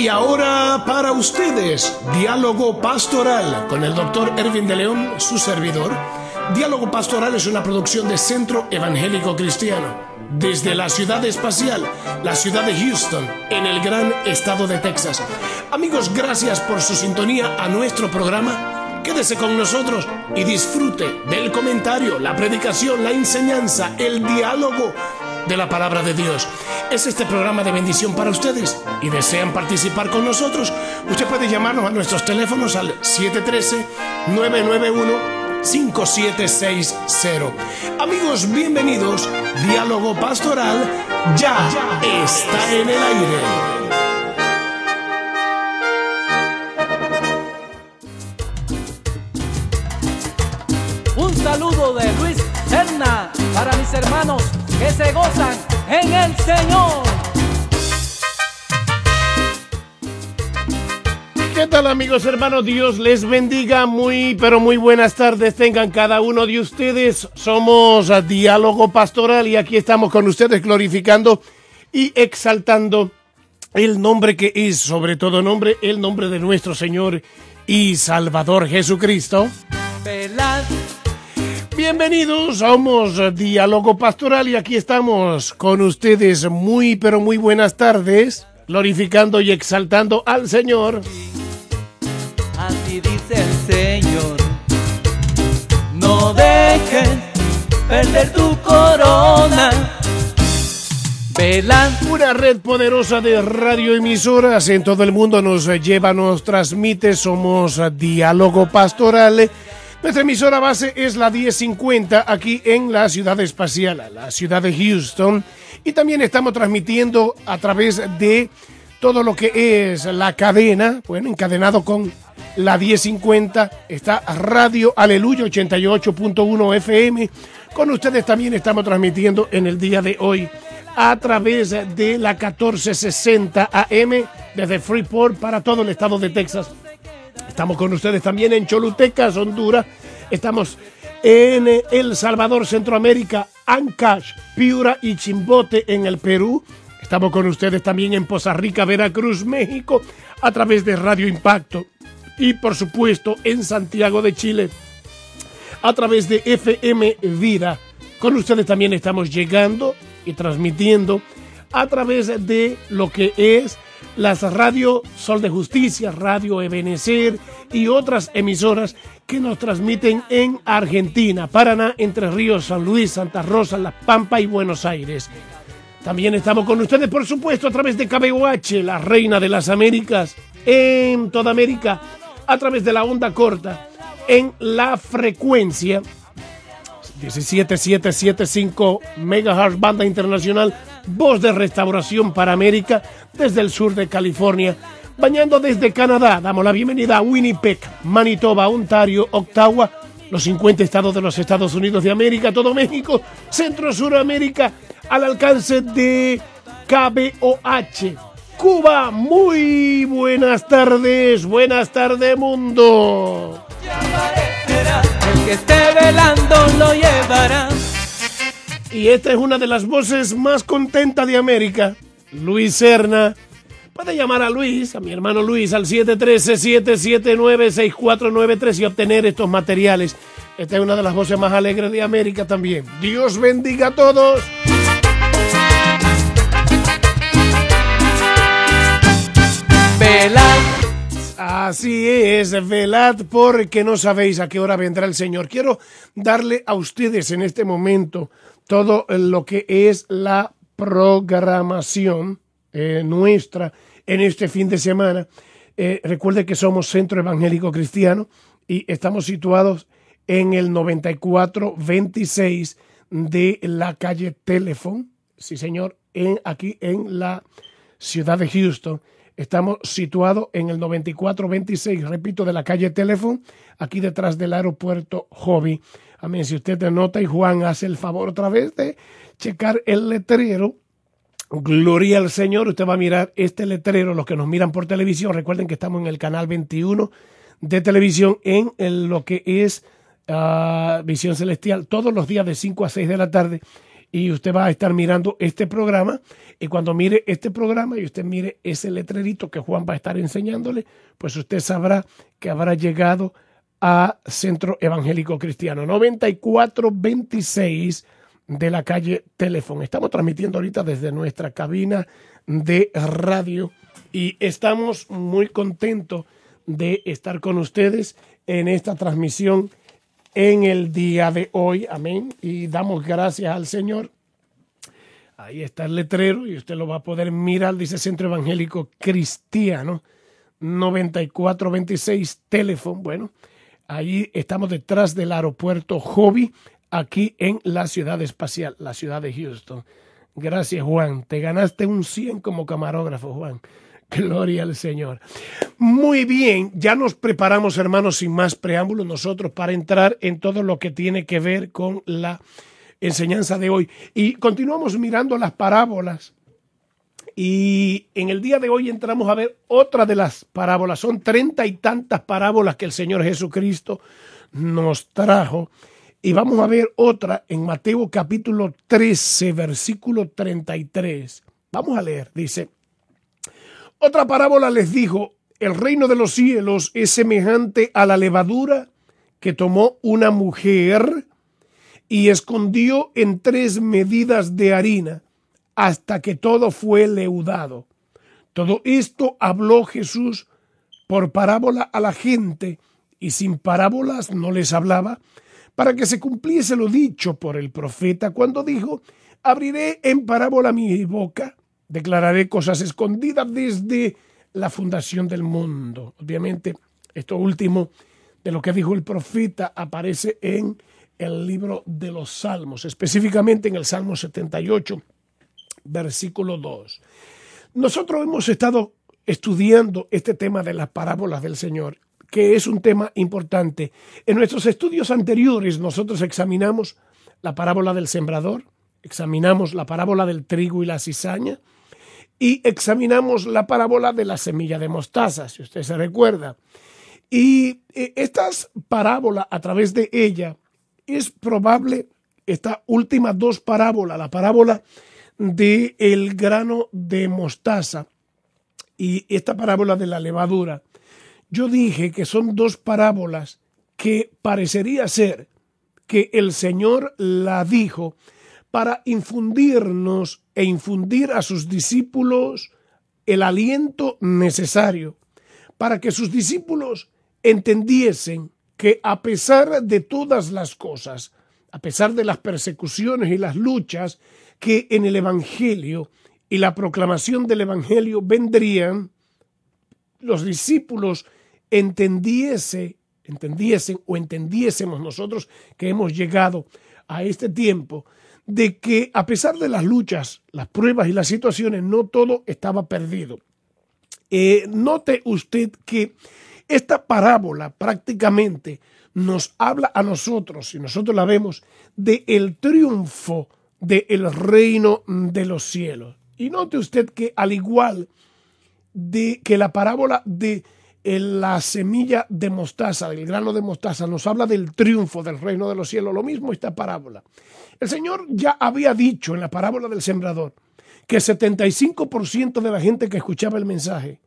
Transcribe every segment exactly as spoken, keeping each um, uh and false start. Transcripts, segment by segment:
Y ahora para ustedes, Diálogo Pastoral con el doctor Erwin de León, su servidor. Diálogo Pastoral es una producción de Centro Evangélico Cristiano, desde la ciudad espacial, la ciudad de Houston, en el gran estado de Texas. Amigos, gracias por su sintonía a nuestro programa. Quédese con nosotros y disfrute del comentario, la predicación, la enseñanza, el diálogo de la palabra de Dios. Es este programa de bendición para ustedes y desean participar con nosotros. Usted puede llamarnos a nuestros teléfonos al siete uno tres, nueve nueve uno, cinco siete seis cero. Amigos, bienvenidos. Diálogo Pastoral ya está en el aire. Un saludo de Luis Serna para mis hermanos que se gozan en el Señor. ¿Qué tal, amigos, hermanos? Dios les bendiga. Muy, pero muy buenas tardes tengan cada uno de ustedes. Somos a Diálogo Pastoral y aquí estamos con ustedes glorificando y exaltando el nombre que es, sobre todo nombre, el nombre de nuestro Señor y Salvador Jesucristo. Velad. Bienvenidos, somos Diálogo Pastoral y aquí estamos con ustedes. Muy, pero muy buenas tardes, glorificando y exaltando al Señor. Así dice el Señor: no dejes perder tu corona. Velad. Una red poderosa de radioemisoras en todo el mundo nos lleva, nos transmite. Somos Diálogo Pastoral. Nuestra emisora base es la diez cincuenta aquí en la ciudad espacial, la ciudad de Houston. Y también estamos transmitiendo a través de todo lo que es la cadena, bueno, encadenado con la diez cincuenta, está Radio Aleluya ochenta y ocho punto uno F M. Con ustedes también estamos transmitiendo en el día de hoy a través de la catorce sesenta A M desde Freeport para todo el estado de Texas. Estamos con ustedes también en Cholutecas, Honduras. Estamos en El Salvador, Centroamérica, Ancash, Piura y Chimbote en el Perú. Estamos con ustedes también en Poza Rica, Veracruz, México, a través de Radio Impacto. Y por supuesto en Santiago de Chile, a través de F M Vida. Con ustedes también estamos llegando y transmitiendo a través de lo que es las Radio Sol de Justicia, Radio Ebenecer y otras emisoras que nos transmiten en Argentina, Paraná, Entre Ríos, San Luis, Santa Rosa, La Pampa y Buenos Aires. También estamos con ustedes, por supuesto, a través de K B O H, la reina de las Américas, en toda América, a través de la onda corta, en la frecuencia diecisiete mil setecientos setenta y cinco megahertz, banda internacional, voz de restauración para América, desde el sur de California, bañando desde Canadá. Damos la bienvenida a Winnipeg, Manitoba, Ontario, Ottawa, los cincuenta estados de los Estados Unidos de América, todo México, Centro Suramérica, al alcance de K B O H. Cuba, muy buenas tardes, buenas tardes, mundo. El que esté velando lo llevará. Y esta es una de las voces más contentas de América, Luis Serna. Puede llamar a Luis, a mi hermano Luis, al siete uno tres, siete siete nueve, seis cuatro nueve tres y obtener estos materiales. Esta es una de las voces más alegres de América también. Dios bendiga a todos. Velad. Así es, velad porque no sabéis a qué hora vendrá el Señor. Quiero darle a ustedes en este momento todo lo que es la programación eh, nuestra en este fin de semana. Eh, recuerde que somos Centro Evangélico Cristiano y estamos situados en el noventa y cuatro veintiséis de la calle Telephone. Sí, señor, en, aquí en la ciudad de Houston. Estamos situados en el noventa y cuatro veintiséis, repito, de la calle Telephone, aquí detrás del aeropuerto Hobby. Amén. Si usted nota y Juan hace el favor otra vez de checar el letrero, gloria al Señor, usted va a mirar este letrero. Los que nos miran por televisión, recuerden que estamos en el canal veintiuno de televisión en, en lo que es uh, Visión Celestial, todos los días de cinco a seis de la tarde. y usted va a estar mirando este programa, y cuando mire este programa y usted mire ese letrerito que Juan va a estar enseñándole, pues usted sabrá que habrá llegado a Centro Evangélico Cristiano, noventa y cuatro veintiséis de la calle Teléfono. Estamos transmitiendo ahorita desde nuestra cabina de radio y estamos muy contentos de estar con ustedes en esta transmisión en el día de hoy. Amén. Y damos gracias al Señor. Ahí está el letrero y usted lo va a poder mirar. Dice Centro Evangélico Cristiano, noventa y cuatro veintiséis Teléfono. Bueno, ahí estamos detrás del aeropuerto Hobby, aquí en la ciudad espacial, la ciudad de Houston. Gracias, Juan. Te ganaste un cien como camarógrafo, Juan. Gloria al Señor. Muy bien, ya nos preparamos, hermanos, sin más preámbulos, nosotros para entrar en todo lo que tiene que ver con la enseñanza de hoy. Y continuamos mirando las parábolas. Y en el día de hoy entramos a ver otra de las parábolas. Son treinta y tantas parábolas que el Señor Jesucristo nos trajo. Y vamos a ver otra en Mateo capítulo trece, versículo treinta y tres. Vamos a leer, dice: otra parábola les dijo: el reino de los cielos es semejante a la levadura que tomó una mujer y escondió en tres medidas de harina hasta que todo fue leudado. Todo esto habló Jesús por parábola a la gente, y sin parábolas no les hablaba, para que se cumpliese lo dicho por el profeta cuando dijo: abriré en parábola mi boca, declararé cosas escondidas desde la fundación del mundo. Obviamente, esto último de lo que dijo el profeta aparece en el libro de los Salmos, específicamente en el Salmo setenta y ocho, versículo dos. Nosotros hemos estado estudiando este tema de las parábolas del Señor, que es un tema importante. En nuestros estudios anteriores nosotros examinamos la parábola del sembrador, examinamos la parábola del trigo y la cizaña, y examinamos la parábola de la semilla de mostaza, si usted se recuerda. Y estas parábolas, a través de ella, es probable, estas últimas dos parábolas, la parábola del grano de mostaza y esta parábola de la levadura, yo dije que son dos parábolas que parecería ser que el Señor la dijo para infundirnos e infundir a sus discípulos el aliento necesario para que sus discípulos entendiesen que a pesar de todas las cosas, a pesar de las persecuciones y las luchas que en el Evangelio y la proclamación del Evangelio vendrían, los discípulos entendiese, entendiesen o entendiésemos nosotros que hemos llegado a este tiempo, de que a pesar de las luchas, las pruebas y las situaciones, no todo estaba perdido. Eh, note usted que esta parábola prácticamente nos habla a nosotros, y nosotros la vemos, de el triunfo del reino de los cielos. Y note usted que al igual de que la parábola de la semilla de mostaza, del grano de mostaza, nos habla del triunfo del reino de los cielos, lo mismo esta parábola. El Señor ya había dicho en la parábola del sembrador que el setenta y cinco por ciento de la gente que escuchaba el mensaje,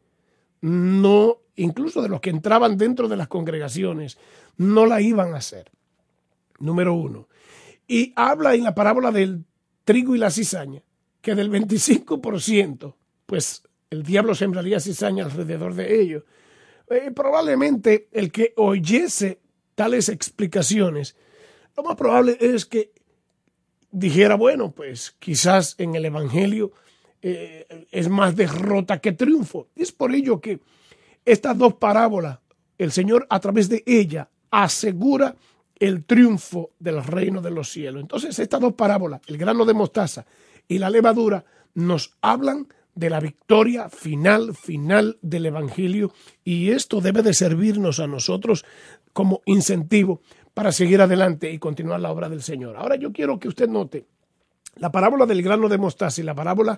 no, incluso de los que entraban dentro de las congregaciones, no la iban a hacer. Número uno. Y habla en la parábola del trigo y la cizaña, que del veinticinco por ciento, pues el diablo sembraría cizaña alrededor de ellos. Eh, probablemente el que oyese tales explicaciones, lo más probable es que dijera, bueno, pues quizás en el Evangelio eh, es más derrota que triunfo. Es por ello que estas dos parábolas, el Señor a través de ella asegura el triunfo del reino de los cielos. Entonces estas dos parábolas, el grano de mostaza y la levadura, nos hablan de la victoria final, final del Evangelio, y esto debe de servirnos a nosotros como incentivo para seguir adelante y continuar la obra del Señor. Ahora yo quiero que usted note la parábola del grano de mostaza y la parábola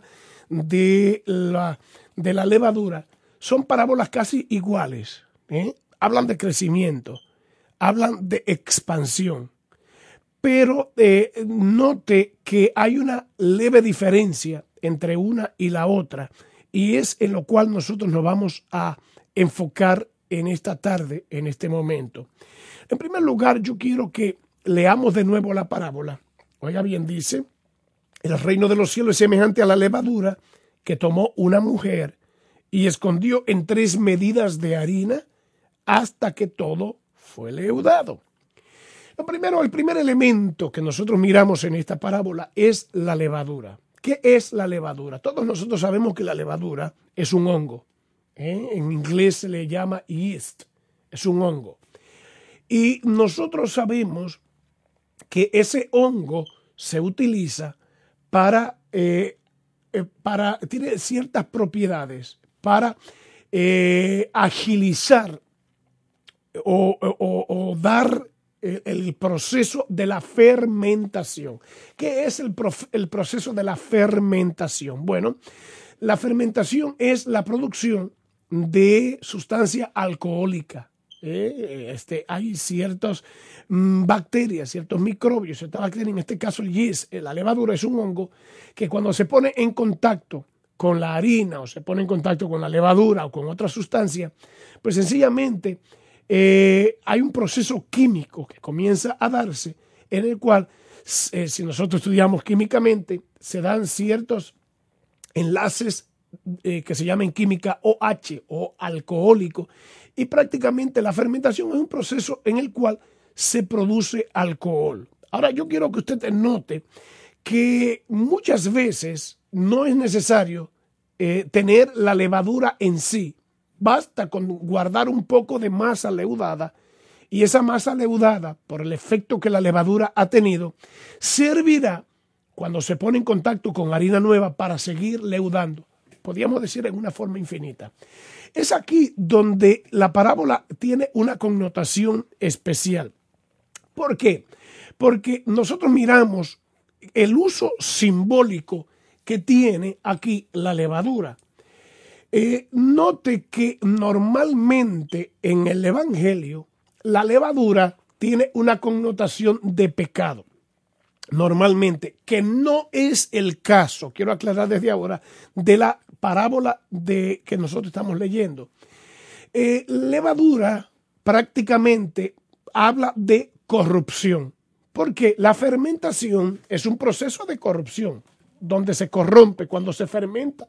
de la, de la levadura, son parábolas casi iguales, ¿eh? Hablan de crecimiento, hablan de expansión, pero eh, note que hay una leve diferencia entre una y la otra, y es en lo cual nosotros nos vamos a enfocar en esta tarde, en este momento. En primer lugar, yo quiero que leamos de nuevo la parábola. Oiga bien, dice: el reino de los cielos es semejante a la levadura que tomó una mujer y escondió en tres medidas de harina hasta que todo fue leudado. Lo primero, el primer elemento que nosotros miramos en esta parábola es la levadura. ¿Qué es la levadura? Todos nosotros sabemos que la levadura es un hongo. ¿eh? En inglés se le llama yeast, es un hongo. Y nosotros sabemos que ese hongo se utiliza para, eh, eh, para tiene ciertas propiedades para eh, agilizar o, o, o dar el, el proceso de la fermentación. ¿Qué es el, prof, el proceso de la fermentación? Bueno, la fermentación es la producción de sustancia alcohólica. Eh, este, hay ciertas mm, bacterias, ciertos microbios, ciertas bacterias, en este caso el yeast, la levadura es un hongo que cuando se pone en contacto con la harina o se pone en contacto con la levadura o con otra sustancia, pues sencillamente eh, hay un proceso químico que comienza a darse en el cual, eh, si nosotros estudiamos químicamente, se dan ciertos enlaces eh, que se llaman química O H o alcohólico, y prácticamente la fermentación es un proceso en el cual se produce alcohol. Ahora yo quiero que usted note que muchas veces no es necesario eh, tener la levadura en sí. Basta con guardar un poco de masa leudada, y esa masa leudada, por el efecto que la levadura ha tenido, servirá cuando se pone en contacto con harina nueva para seguir leudando. Podríamos decir en una forma infinita. Es aquí donde la parábola tiene una connotación especial. ¿Por qué? Porque nosotros miramos el uso simbólico que tiene aquí la levadura. Eh, note que normalmente en el Evangelio la levadura tiene una connotación de pecado. Normalmente, que no es el caso, quiero aclarar desde ahora, de la parábola de que nosotros estamos leyendo. Eh, levadura prácticamente habla de corrupción, porque la fermentación es un proceso de corrupción, donde se corrompe cuando se fermenta.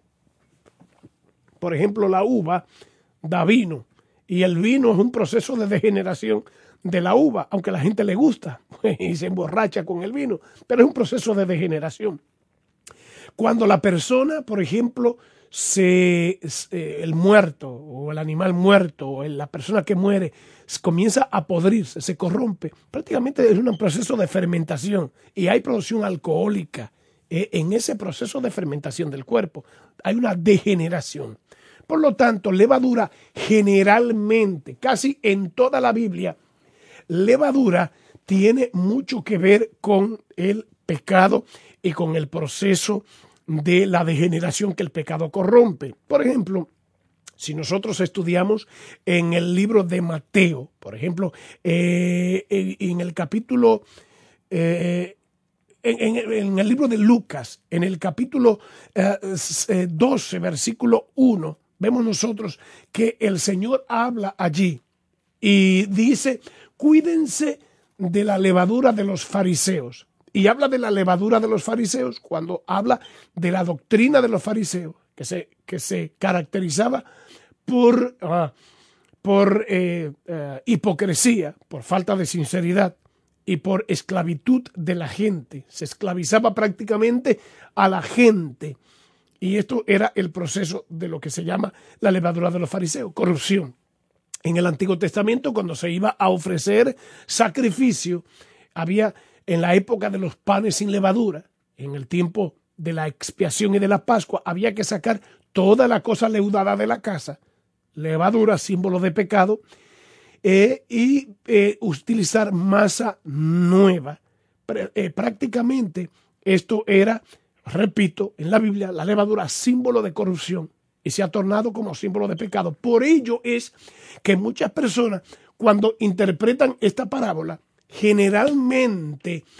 Por ejemplo, la uva da vino, y el vino es un proceso de degeneración de la uva, aunque a la gente le gusta y se emborracha con el vino, pero es un proceso de degeneración. Cuando la persona, por ejemplo, se, el muerto o el animal muerto o la persona que muere comienza a podrirse, se corrompe, prácticamente es un proceso de fermentación y hay producción alcohólica. Eh, en ese proceso de fermentación del cuerpo hay una degeneración. Por lo tanto, levadura generalmente, casi en toda la Biblia, levadura tiene mucho que ver con el pecado y con el proceso de la degeneración que el pecado corrompe. Por ejemplo, si nosotros estudiamos en el libro de Mateo, por ejemplo, eh, en, en el capítulo, eh, en, en, en el libro de Lucas, en el capítulo eh, doce, versículo uno, vemos nosotros que el Señor habla allí y dice: cuídense de la levadura de los fariseos. Y habla de la levadura de los fariseos cuando habla de la doctrina de los fariseos, que se, que se caracterizaba por, uh, por eh, uh, hipocresía, por falta de sinceridad y por esclavitud de la gente. Se esclavizaba prácticamente a la gente. Y esto era el proceso de lo que se llama la levadura de los fariseos, corrupción. En el Antiguo Testamento, cuando se iba a ofrecer sacrificio, había en la época de los panes sin levadura, en el tiempo de la expiación y de la Pascua, había que sacar toda la cosa leudada de la casa, levadura, símbolo de pecado, eh, y eh, utilizar masa nueva. Pero, eh, prácticamente esto era, repito, en la Biblia, la levadura, símbolo de corrupción, y se ha tornado como símbolo de pecado. Por ello es que muchas personas, cuando interpretan esta parábola, generalmente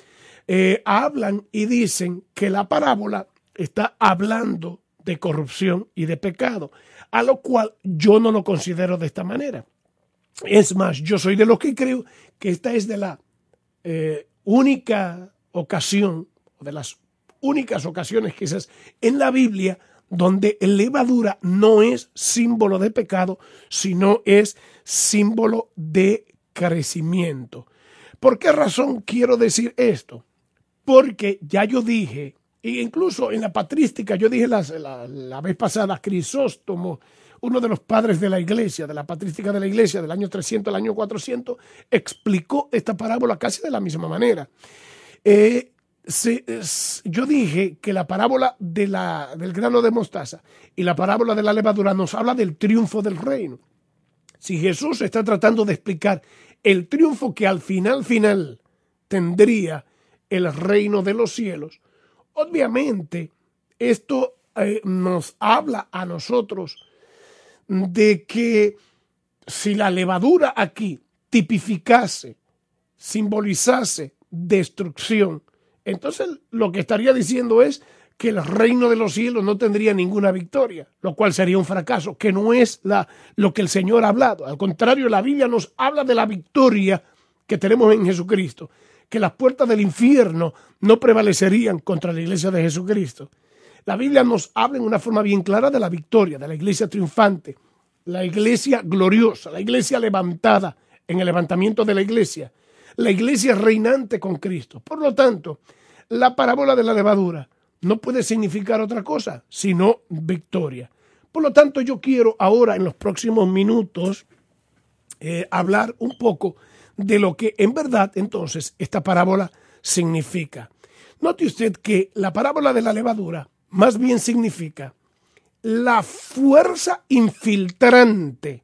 eh, hablan y dicen que la parábola está hablando de corrupción y de pecado, a lo cual yo no lo considero de esta manera. Es más, yo soy de los que creo que esta es de la eh, única ocasión, o de las únicas ocasiones quizás en la Biblia, donde el levadura no es símbolo de pecado, sino es símbolo de crecimiento. ¿Por qué razón quiero decir esto? Porque ya yo dije, e incluso en la patrística, yo dije la, la, la vez pasada, Crisóstomo, uno de los padres de la iglesia, de la patrística de la iglesia, del año trescientos al año cuatrocientos, explicó esta parábola casi de la misma manera. Eh, se, es, yo dije que la parábola de la, del grano de mostaza y la parábola de la levadura nos habla del triunfo del reino. Si Jesús está tratando de explicar el triunfo que al final, final tendría el reino de los cielos, obviamente esto eh, nos habla a nosotros de que si la levadura aquí tipificase, simbolizase destrucción, entonces lo que estaría diciendo es que el reino de los cielos no tendría ninguna victoria, lo cual sería un fracaso, que no es la, lo que el Señor ha hablado. Al contrario, la Biblia nos habla de la victoria que tenemos en Jesucristo, que las puertas del infierno no prevalecerían contra la iglesia de Jesucristo. La Biblia nos habla en una forma bien clara de la victoria, de la iglesia triunfante, la iglesia gloriosa, la iglesia levantada en el levantamiento de la iglesia, la iglesia reinante con Cristo. Por lo tanto, la parábola de la levadura no puede significar otra cosa sino victoria. Por lo tanto, yo quiero ahora en los próximos minutos eh, hablar un poco de lo que en verdad entonces esta parábola significa. Note usted que la parábola de la levadura más bien significa la fuerza infiltrante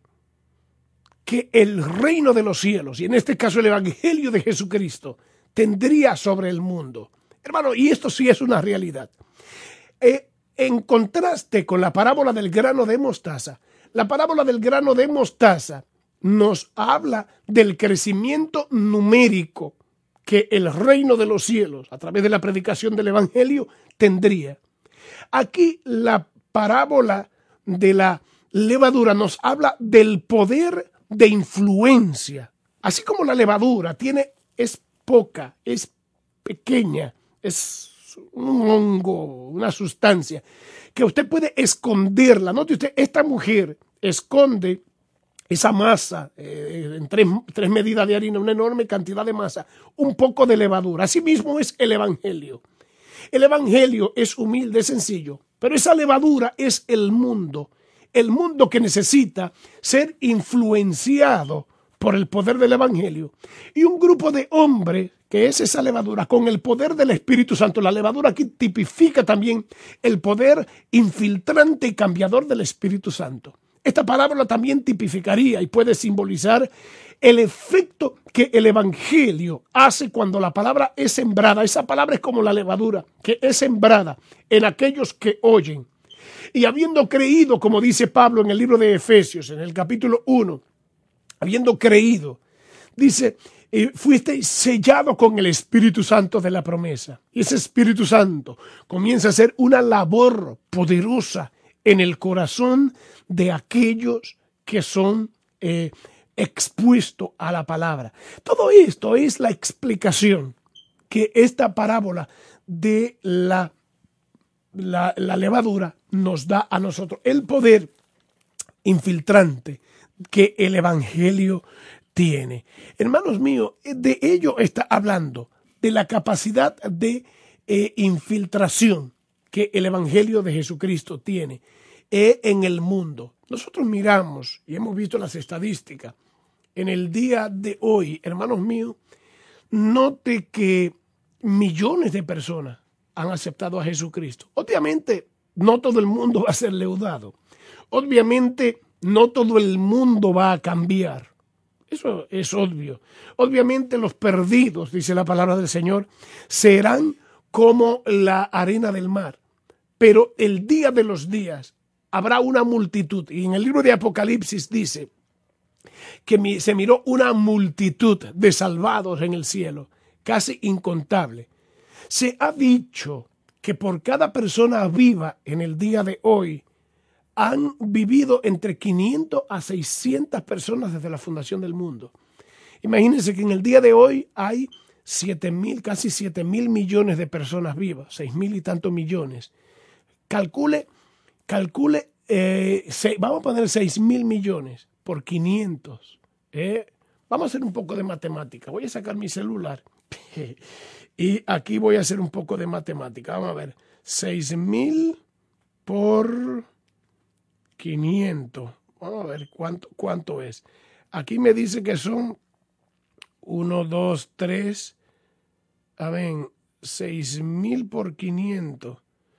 que el reino de los cielos, y en este caso el evangelio de Jesucristo, tendría sobre el mundo. Hermano, y esto sí es una realidad. Eh, en contraste con la parábola del grano de mostaza, la parábola del grano de mostaza nos habla del crecimiento numérico que el reino de los cielos, a través de la predicación del evangelio, tendría. Aquí la parábola de la levadura nos habla del poder de influencia. Así como la levadura tiene, es poca, es pequeña, es un hongo, una sustancia, que usted puede esconderla. Note usted, esta mujer esconde esa masa, eh, en tres, tres medidas de harina, una enorme cantidad de masa, un poco de levadura. Así mismo es el evangelio. El evangelio es humilde, es sencillo, pero esa levadura es el mundo, el mundo que necesita ser influenciado por el poder del evangelio. Y un grupo de hombres, que es esa levadura, con el poder del Espíritu Santo. La levadura aquí tipifica también el poder infiltrante y cambiador del Espíritu Santo. Esta parábola también tipificaría y puede simbolizar el efecto que el evangelio hace cuando la palabra es sembrada. Esa palabra es como la levadura, que es sembrada en aquellos que oyen. Y habiendo creído, como dice Pablo en el libro de Efesios, en el capítulo uno, habiendo creído, dice, eh, fuisteis sellados con el Espíritu Santo de la promesa. Y ese Espíritu Santo comienza a hacer una labor poderosa en el corazón de aquellos que son eh, expuestos a la palabra. Todo esto es la explicación que esta parábola de la, la, la levadura nos da a nosotros. El poder infiltrante que el evangelio tiene. Hermanos míos, de ello está hablando, de la capacidad de eh, infiltración que el evangelio de Jesucristo tiene eh, en el mundo. Nosotros miramos y hemos visto las estadísticas. En el día de hoy, hermanos míos, note que millones de personas han aceptado a Jesucristo. Obviamente, no todo el mundo va a ser leudado. Obviamente, no todo el mundo va a cambiar. Eso es obvio. Obviamente los perdidos, dice la palabra del Señor, serán como la arena del mar. Pero el día de los días habrá una multitud. Y en el libro de Apocalipsis dice que se miró una multitud de salvados en el cielo, casi incontable. Se ha dicho que por cada persona viva en el día de hoy han vivido entre quinientas a seiscientas personas desde la fundación del mundo. Imagínense que en el día de hoy hay siete mil, casi siete mil millones de personas vivas, seis mil y tantos millones. Calcule, calcule, eh, se, vamos a poner seis mil millones por quinientos. Eh. Vamos a hacer un poco de matemática. Voy a sacar mi celular y aquí voy a hacer un poco de matemática. Vamos a ver, seis mil por quinientos. Vamos a ver cuánto, cuánto es. Aquí me dice que son uno, dos, tres, a ver, seis mil por quinientos.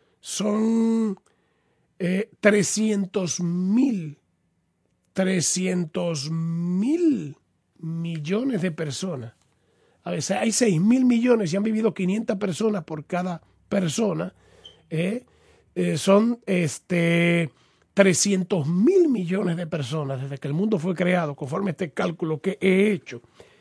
Son eh, trescientos mil. trescientos mil millones de personas. A ver, hay seis mil millones y han vivido quinientas personas por cada persona. Eh, eh, son este, trescientos mil millones de personas desde que el mundo fue creado, conforme este cálculo que he hecho.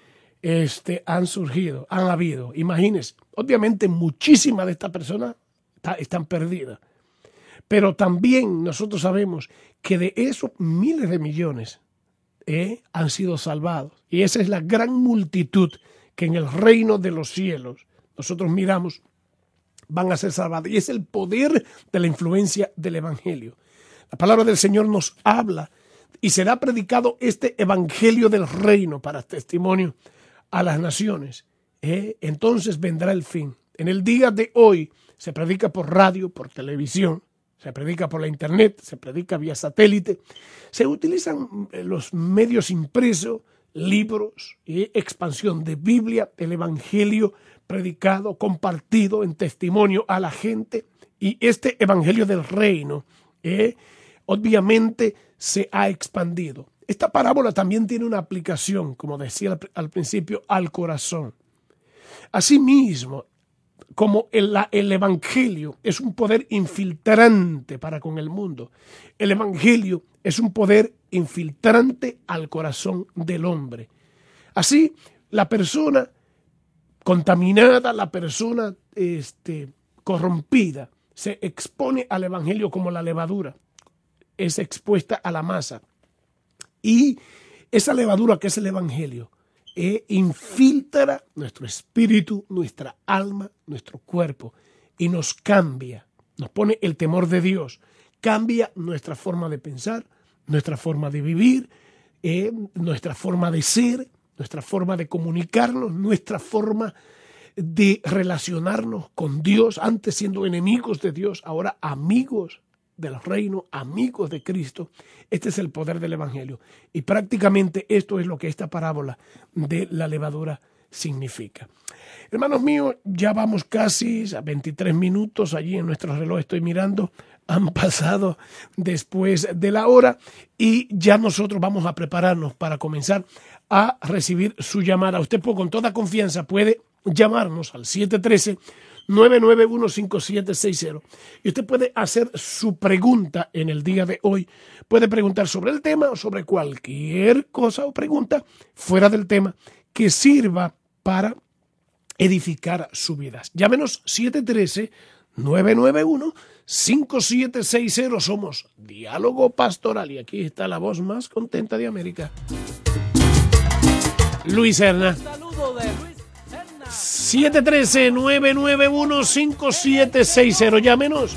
Este, han surgido, han habido. Imagínense, obviamente muchísimas de estas personas está, están perdidas. Pero también nosotros sabemos que de esos miles de millones eh, han sido salvados. Y esa es la gran multitud que en el reino de los cielos nosotros miramos van a ser salvados. Y es el poder de la influencia del Evangelio. La palabra del Señor nos habla y será predicado este Evangelio del reino para testimonio a las naciones. Eh, entonces vendrá el fin. En el día de hoy se predica por radio, por televisión, se predica por la internet, se predica vía satélite, se utilizan los medios impresos, libros y expansión de Biblia, el Evangelio predicado, compartido en testimonio a la gente. Y este Evangelio del reino eh, obviamente se ha expandido. Esta parábola también tiene una aplicación, como decía al principio, al corazón. Asimismo, como el, el Evangelio es un poder infiltrante para con el mundo, el Evangelio es un poder infiltrante al corazón del hombre. Así, la persona contaminada, la persona este, corrompida, se expone al Evangelio como la levadura, es expuesta a la masa. Y esa levadura que es el Evangelio, E infiltra nuestro espíritu, nuestra alma, nuestro cuerpo y nos cambia, nos pone el temor de Dios, cambia nuestra forma de pensar, nuestra forma de vivir, eh, nuestra forma de ser, nuestra forma de comunicarnos, nuestra forma de relacionarnos con Dios, antes siendo enemigos de Dios, ahora amigos del reino, amigos de Cristo. Este es el poder del Evangelio. Y prácticamente esto es lo que esta parábola de la levadura significa. Hermanos míos, ya vamos casi a veintitrés minutos, allí en nuestro reloj estoy mirando, han pasado después de la hora y ya nosotros vamos a prepararnos para comenzar a recibir su llamada. Usted con toda confianza puede llamarnos al siete uno tres, nueve nueve uno, cinco siete seis cero y usted puede hacer su pregunta en el día de hoy. Puede preguntar sobre el tema o sobre cualquier cosa o pregunta fuera del tema que sirva para edificar su vida. Llámenos siete uno tres, nueve nueve uno, cinco siete seis cero. Somos Diálogo Pastoral y aquí está la voz más contenta de América, Luis Serna. Saludo de Luis. siete uno tres, nueve nueve uno, cinco siete seis cero. Llámenos.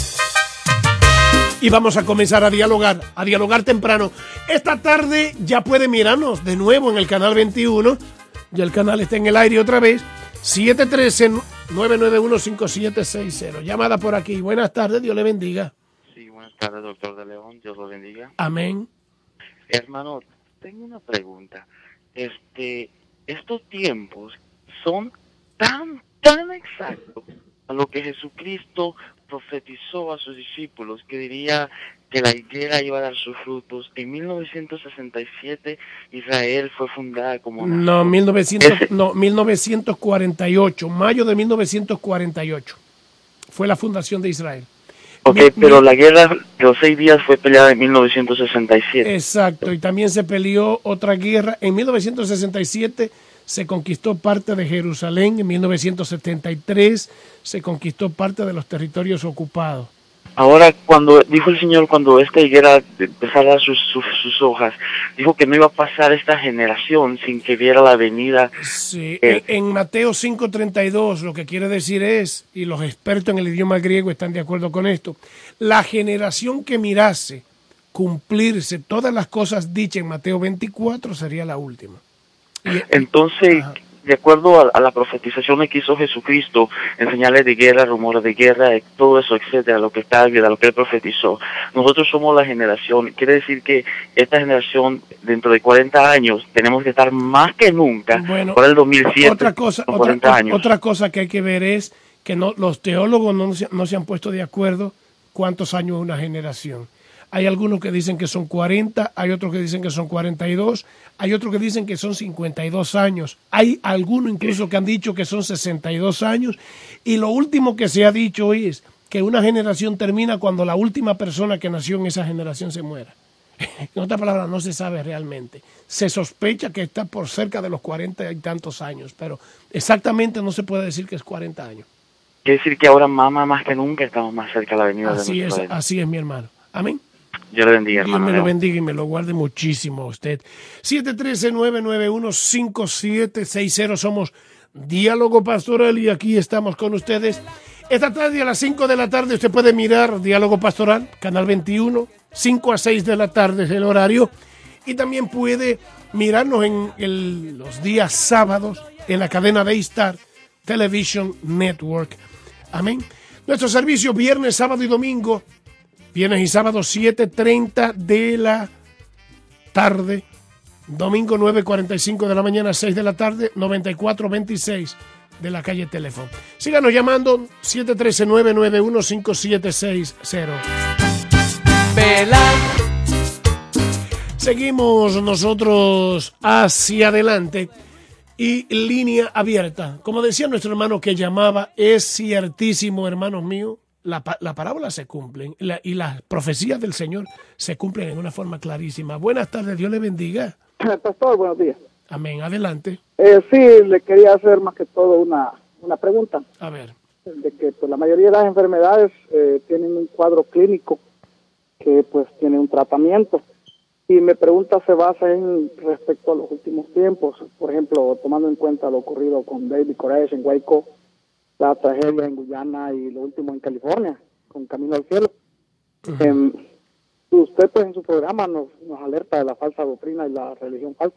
Y vamos a comenzar a dialogar, a dialogar temprano. Esta tarde ya puede mirarnos de nuevo en el canal veintiuno. Ya el canal está en el aire otra vez. siete uno tres, nueve nueve uno, cinco siete seis cero. Llamada por aquí. Buenas tardes, Dios le bendiga. Sí, buenas tardes, doctor de León. Dios lo bendiga. Amén. Hermano, tengo una pregunta. Este, estos tiempos son tan, tan exactos a lo que Jesucristo profetizó a sus discípulos, que diría que la higuera iba a dar sus frutos. En mil novecientos sesenta y siete Israel fue fundada como nación. No, mil novecientos, no, mil novecientos cuarenta y ocho, mayo de mil novecientos cuarenta y ocho fue la fundación de Israel. Ok, Mi, pero mi, la guerra de los seis días fue peleada en mil novecientos sesenta y siete. Exacto, y también se peleó otra guerra. En mil novecientos sesenta y siete se conquistó parte de Jerusalén, en mil novecientos setenta y tres se conquistó parte de los territorios ocupados. Ahora, cuando dijo el Señor, cuando esta higuera empezara a dar sus, sus, sus hojas, dijo que no iba a pasar esta generación sin que viera la venida. Sí, eh, en, en Mateo cinco treinta y dos lo que quiere decir es, y los expertos en el idioma griego están de acuerdo con esto, la generación que mirase cumplirse todas las cosas dichas en Mateo veinticuatro sería la última. Y, Entonces, ajá. de acuerdo a, a la profetización que hizo Jesucristo, en señales de guerra, rumores de guerra, todo eso, etcétera, lo que está bien, lo que él profetizó, nosotros somos la generación. Quiere decir que esta generación, dentro de cuarenta años, tenemos que estar más que nunca, Bueno, por el dos mil siete, otra cosa, con otra, cuarenta años. otra cosa que hay que ver es que no, los teólogos no se, no se han puesto de acuerdo cuántos años es una generación. Hay algunos que dicen que son cuarenta, hay otros que dicen que son cuarenta y dos, hay otros que dicen que son cincuenta y dos años, hay algunos incluso que han dicho que son sesenta y dos años, y lo último que se ha dicho es que una generación termina cuando la última persona que nació en esa generación se muera. En otras palabras, no se sabe realmente. Se sospecha que está por cerca de los cuarenta y tantos años, pero exactamente no se puede decir que es cuarenta años. Quiere decir que ahora, mamá, más que nunca, estamos más cerca de la venida Así de es, nuestro Rey. así es, mi hermano. Amén. Dios le bendiga, Dios hermano. me lo Leo. bendiga y me lo guarde muchísimo a usted. siete uno tres, nueve nueve uno, cinco siete seis cero. Somos Diálogo Pastoral y aquí estamos con ustedes. Esta tarde a las cinco de la tarde usted puede mirar Diálogo Pastoral, Canal veintiuno, cinco a seis de la tarde es el horario. Y también puede mirarnos en el, los días sábados en la cadena Daystar Television Network. Amén. Nuestro servicio viernes, sábado y domingo. Viernes y sábado siete treinta de la tarde, domingo nueve cuarenta y cinco de la mañana, seis de la tarde, noventa y cuatro veintiséis de la calle Teléfono. Síganos llamando siete uno tres, nueve nueve uno, cinco siete seis cero. Velar. Seguimos nosotros hacia adelante y línea abierta. Como decía nuestro hermano que llamaba, es ciertísimo, hermanos míos. La, la parábola se cumplen la, y las profecías del Señor se cumplen en una forma clarísima. Buenas tardes, Dios le bendiga. Pastor, buenos días. Amén, adelante. Eh, sí, le quería hacer más que todo una, una pregunta. A ver. De que pues, la mayoría de las enfermedades eh, tienen un cuadro clínico que pues tiene un tratamiento. Y mi pregunta se basa en respecto a los últimos tiempos. Por ejemplo, tomando en cuenta lo ocurrido con David Koresh en Waco, la tragedia en Guyana y lo último en California, con Camino al Cielo. Uh-huh. eh, usted pues en su programa nos, nos alerta de la falsa doctrina y la religión falsa.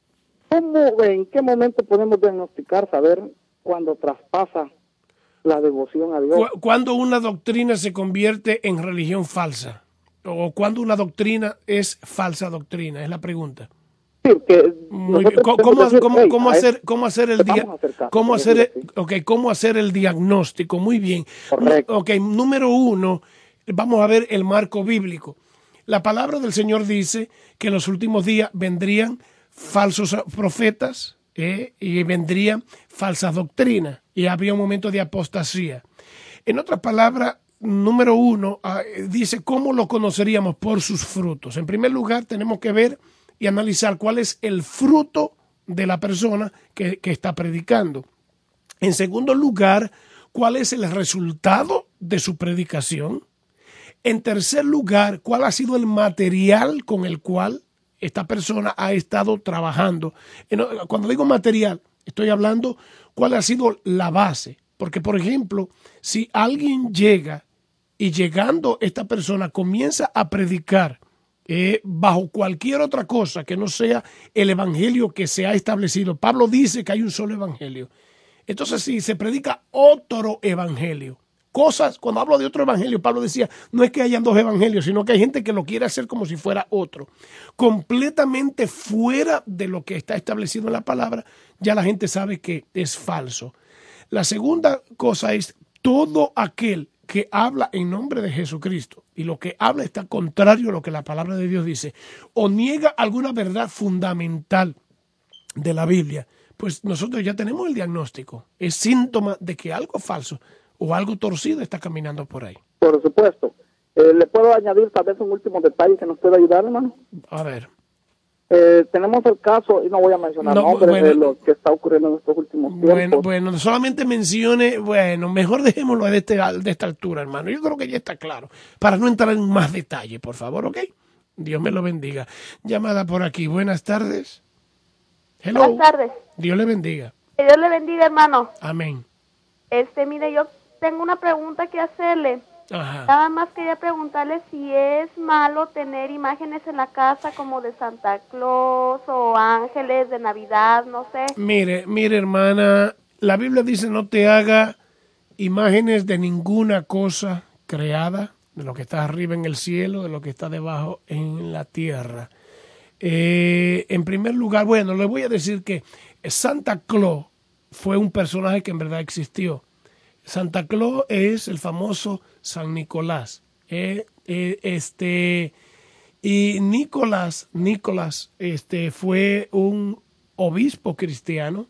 ¿Cómo, en qué momento podemos diagnosticar, saber cuándo traspasa la devoción a Dios? ¿Cuándo una doctrina se convierte en religión falsa? ¿O cuándo una doctrina es falsa doctrina? Es la pregunta. Sí, que Muy bien. ¿Cómo, cómo, decir, cómo, hey, cómo hacer cómo hacer el dia cómo hacer okay, cómo hacer el diagnóstico? Muy bien. Correcto. Okay, número uno, vamos a ver el marco bíblico. La palabra del Señor dice que en los últimos días vendrían falsos profetas eh, y vendrían falsas doctrinas y habría un momento de apostasía. En otras palabras, número uno, uh, dice cómo lo conoceríamos por sus frutos. En primer lugar, tenemos que ver y analizar cuál es el fruto de la persona que, que está predicando. En segundo lugar, cuál es el resultado de su predicación. En tercer lugar, cuál ha sido el material con el cual esta persona ha estado trabajando. Cuando digo material, estoy hablando cuál ha sido la base. Porque, por ejemplo, si alguien llega y llegando esta persona comienza a predicar Eh, bajo cualquier otra cosa que no sea el evangelio que se ha establecido. Pablo dice que hay un solo evangelio. Entonces, si se predica otro evangelio, cosas, cuando hablo de otro evangelio, Pablo decía, no es que hayan dos evangelios, sino que hay gente que lo quiere hacer como si fuera otro. Completamente fuera de lo que está establecido en la palabra, ya la gente sabe que es falso. La segunda cosa es todo aquel que habla en nombre de Jesucristo y lo que habla está contrario a lo que la palabra de Dios dice o niega alguna verdad fundamental de la Biblia, pues nosotros ya tenemos el diagnóstico. Es síntoma de que algo falso o algo torcido está caminando por ahí. Por supuesto. Eh, ¿Le puedo añadir tal vez un último detalle que nos pueda ayudar, hermano? A ver. Eh, tenemos el caso, y no voy a mencionar No, nombres bueno, de lo que está ocurriendo en estos últimos tiempos. Bueno, bueno, solamente mencione, bueno, mejor dejémoslo de, este, de esta altura, hermano. Yo creo que ya está claro. Para no entrar en más detalle, por favor, ¿ok? Dios me lo bendiga. Llamada por aquí. Buenas tardes. Hello. Buenas tardes. Dios le bendiga. Que Dios le bendiga, hermano. Amén. Este, mire, yo tengo una pregunta que hacerle. Ajá. Nada más quería preguntarle si es malo tener imágenes en la casa como de Santa Claus o ángeles de Navidad, no sé. Mire, mire, hermana, la Biblia dice no te haga imágenes de ninguna cosa creada, de lo que está arriba en el cielo, de lo que está debajo en la tierra. Eh, en primer lugar, bueno, le voy a decir que Santa Claus fue un personaje que en verdad existió. Santa Claus es el famoso San Nicolás. Eh, eh, este, y Nicolás, Nicolás este, fue un obispo cristiano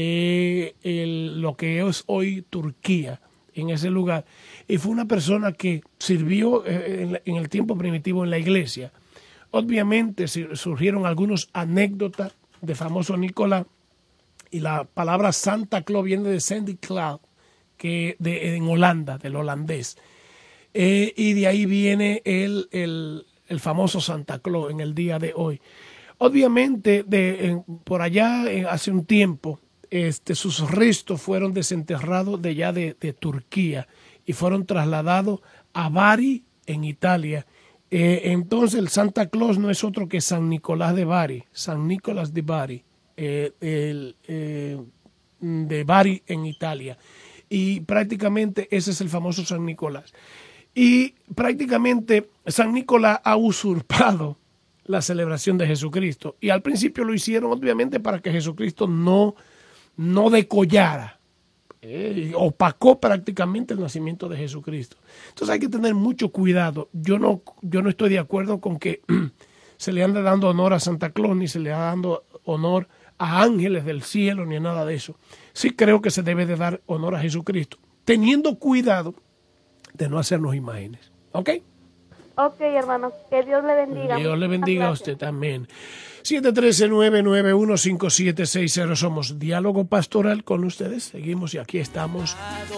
de el, lo que es hoy Turquía, en ese lugar. Y fue una persona que sirvió en, en el tiempo primitivo en la iglesia. Obviamente surgieron algunas anécdotas de famoso Nicolás. Y la palabra Santa Claus viene de Sinterklaas, que de, en Holanda, del holandés. Eh, y de ahí viene el, el, el famoso Santa Claus en el día de hoy. Obviamente, de, en, por allá en, hace un tiempo, este, sus restos fueron desenterrados de allá de, de Turquía y fueron trasladados a Bari, en Italia. Eh, entonces, el Santa Claus no es otro que San Nicolás de Bari, San Nicolás de Bari, eh, el, eh, de Bari en Italia. Y prácticamente ese es el famoso San Nicolás. Y prácticamente San Nicolás ha usurpado la celebración de Jesucristo. Y al principio lo hicieron obviamente para que Jesucristo no, no decollara. Eh, opacó prácticamente el nacimiento de Jesucristo. Entonces hay que tener mucho cuidado. Yo no, yo no estoy de acuerdo con que se le ande dando honor a Santa Claus, ni se le anda dando honor a ángeles del cielo, ni a nada de eso. Sí creo que se debe de dar honor a Jesucristo, teniendo cuidado de no hacernos imágenes. ¿Ok? Ok, hermano, que Dios le bendiga. Dios le bendiga a Gracias. usted también. siete uno tres, nueve nueve uno, cinco siete seis cero. Somos Diálogo Pastoral con ustedes. Seguimos y aquí estamos.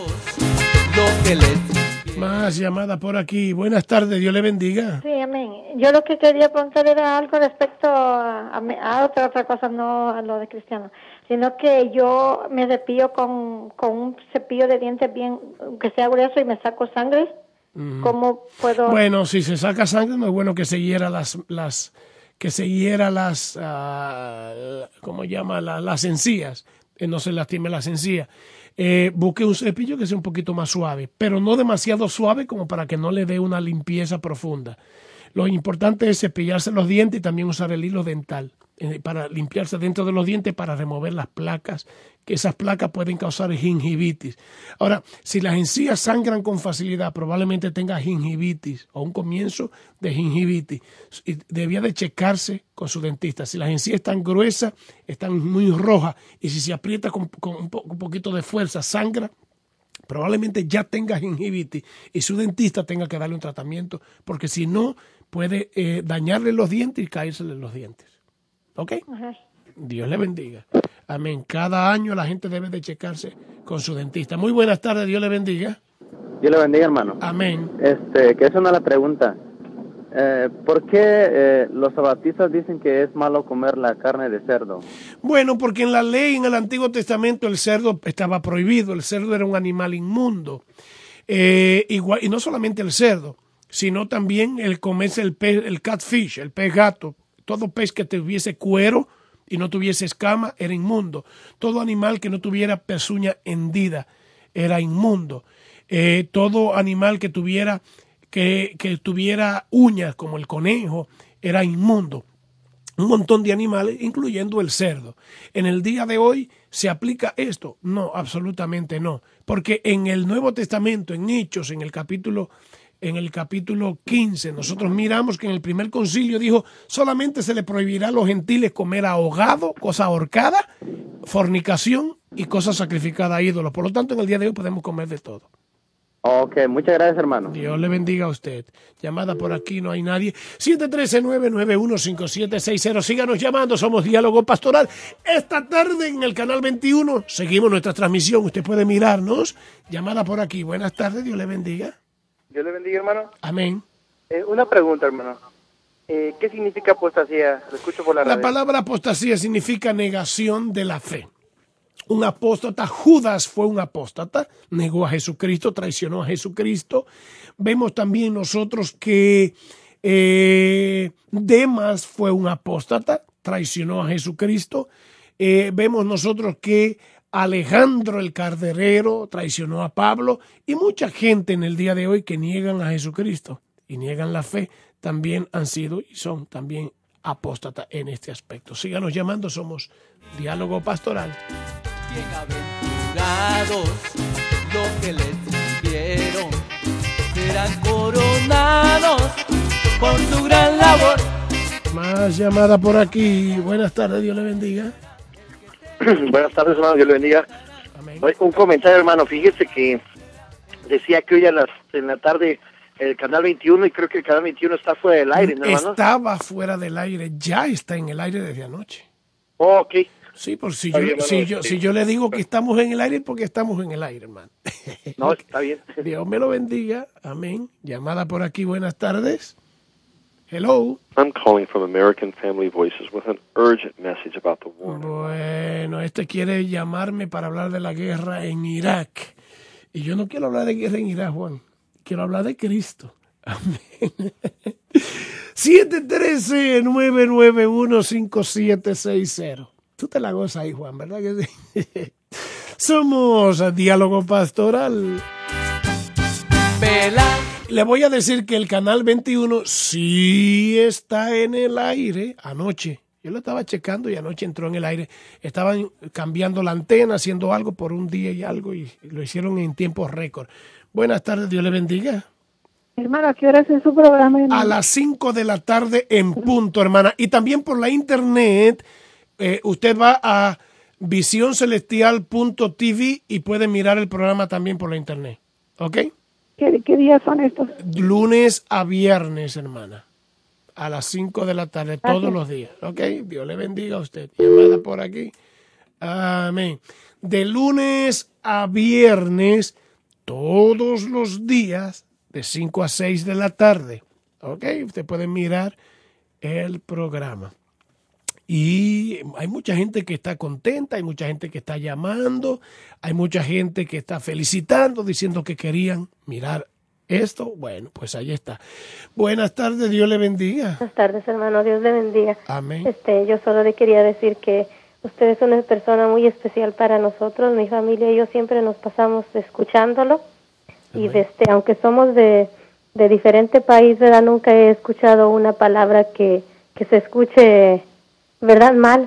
Lo que les Más llamada por aquí. Buenas tardes, Dios le bendiga. Sí, amén. Yo lo que quería preguntar era algo respecto a, a, a otra, otra cosa, no a lo de cristiano, sino que yo me cepillo con, con un cepillo de dientes bien, que sea grueso y me saco sangre. ¿Cómo puedo...? Bueno, si se saca sangre no es bueno que se hiera las, las que se hiera las, uh, ¿cómo llama? La, las encías, eh, no se lastime las encías. Eh, busque un cepillo que sea un poquito más suave, pero no demasiado suave como para que no le dé una limpieza profunda. Lo importante es cepillarse los dientes y también usar el hilo dental eh, para limpiarse dentro de los dientes para remover las placas, que esas placas pueden causar gingivitis. Ahora, si las encías sangran con facilidad, probablemente tenga gingivitis o un comienzo de gingivitis. Y debía de checarse con su dentista. Si las encías están gruesas, están muy rojas, y si se aprieta con, con un, po- un poquito de fuerza, sangra, probablemente ya tenga gingivitis y su dentista tenga que darle un tratamiento, porque si no, puede eh, dañarle los dientes y caérsele los dientes. ¿Ok? Ajá. Dios le bendiga. Amén. Cada año la gente debe de checarse con su dentista. Muy buenas tardes, Dios le bendiga. Dios le bendiga, hermano. Amén. Este, que es una la pregunta. Eh, ¿Por qué eh, los sabbatistas dicen que es malo comer la carne de cerdo? Bueno, porque en la ley, en el Antiguo Testamento, el cerdo estaba prohibido. El cerdo era un animal inmundo. Eh, igual, y no solamente el cerdo, sino también el comerse el pez, el catfish, el pez gato. Todo pez que tuviese cuero y no tuviese escama era inmundo. Todo animal que no tuviera pezuña hendida era inmundo. Eh, todo animal que tuviera, que, que tuviera uñas, como el conejo, era inmundo. Un montón de animales, incluyendo el cerdo. En el día de hoy, ¿se aplica esto? No, absolutamente no. Porque en el Nuevo Testamento, en Hechos, en el capítulo En el capítulo quince, nosotros miramos que en el primer concilio dijo, solamente se le prohibirá a los gentiles comer ahogado, cosa ahorcada, fornicación y cosas sacrificadas a ídolos. Por lo tanto, en el día de hoy podemos comer de todo. Ok, muchas gracias, hermano. Dios le bendiga a usted. Llamada por aquí, no hay nadie. siete uno tres, nueve nueve uno, cinco siete seis cero. Síganos llamando, somos Diálogo Pastoral. Esta tarde en el canal veintiuno seguimos nuestra transmisión. Usted puede mirarnos. Llamada por aquí. Buenas tardes, Dios le bendiga. Dios le bendiga, hermano. Amén. Eh, una pregunta, hermano. Eh, ¿Qué significa apostasía? Lo escucho por la radio. La palabra apostasía significa negación de la fe. Un apóstata, Judas fue un apóstata, negó a Jesucristo, traicionó a Jesucristo. Vemos también nosotros que eh, Demas fue un apóstata, traicionó a Jesucristo. Eh, vemos nosotros que Alejandro el Carderero traicionó a Pablo, y mucha gente en el día de hoy que niegan a Jesucristo y niegan la fe también han sido y son también apóstatas en este aspecto. Síganos llamando, somos Diálogo Pastoral. Bienaventurados los que les sirvieron, serán coronados con su gran labor. Más llamada por aquí. Buenas tardes, Dios le bendiga. Buenas tardes, hermano, Dios le bendiga. Amén. Un comentario, hermano. Fíjese que decía que hoy a las, en la tarde el canal veintiuno, y creo que el canal veintiuno está fuera del aire, ¿no, hermano? Estaba fuera del aire, ya está en el aire desde anoche. Oh, ok. Sí, por si Está yo, bien, si, hermano, yo, sí. si yo le digo que estamos en el aire, porque estamos en el aire, hermano. No, está bien. Dios me lo bendiga. Amén. Llamada por aquí. Buenas tardes. Hello. I'm calling from American Family Voices with an urgent message about the war. Bueno, este quiere llamarme para hablar de la guerra en Irak. Y yo no quiero hablar de guerra en Irak, Juan. Quiero hablar de Cristo. Amén. siete uno tres, nueve nueve uno, cinco siete seis cero. Tú te la gozas ahí, Juan, ¿verdad que sí? Somos Diálogo Pastoral. Vela. Le voy a decir que el canal veintiuno sí está en el aire anoche. Yo lo estaba checando y anoche entró en el aire. Estaban cambiando la antena, haciendo algo por un día y algo, y lo hicieron en tiempo récord. Buenas tardes, Dios le bendiga. Hermano, ¿a qué hora es su programa, hermano? A las cinco de la tarde en punto, hermana. Y también por la internet, eh, usted va a visión celestial punto t v y puede mirar el programa también por la internet. ¿Ok? ¿Qué, qué días son estos? Lunes a viernes, hermana. A las cinco de la tarde, Gracias. todos los días. ¿Ok? Dios le bendiga a usted. Llamada por aquí. Amén. De lunes a viernes, todos los días, de cinco a seis de la tarde. ¿Ok? Usted puede mirar el programa. Y hay mucha gente que está contenta, hay mucha gente que está llamando, hay mucha gente que está felicitando, diciendo que querían mirar esto. Bueno, pues ahí está. Buenas tardes, Dios le bendiga. Buenas tardes, hermano, Dios le bendiga. Amén. Este, yo solo le quería decir que usted es una persona muy especial para nosotros. Mi familia y yo siempre nos pasamos escuchándolo. Amén. Y desde, aunque somos de, de diferente país, ¿verdad? Nunca he escuchado una palabra que, que se escuche, ¿verdad? Mal.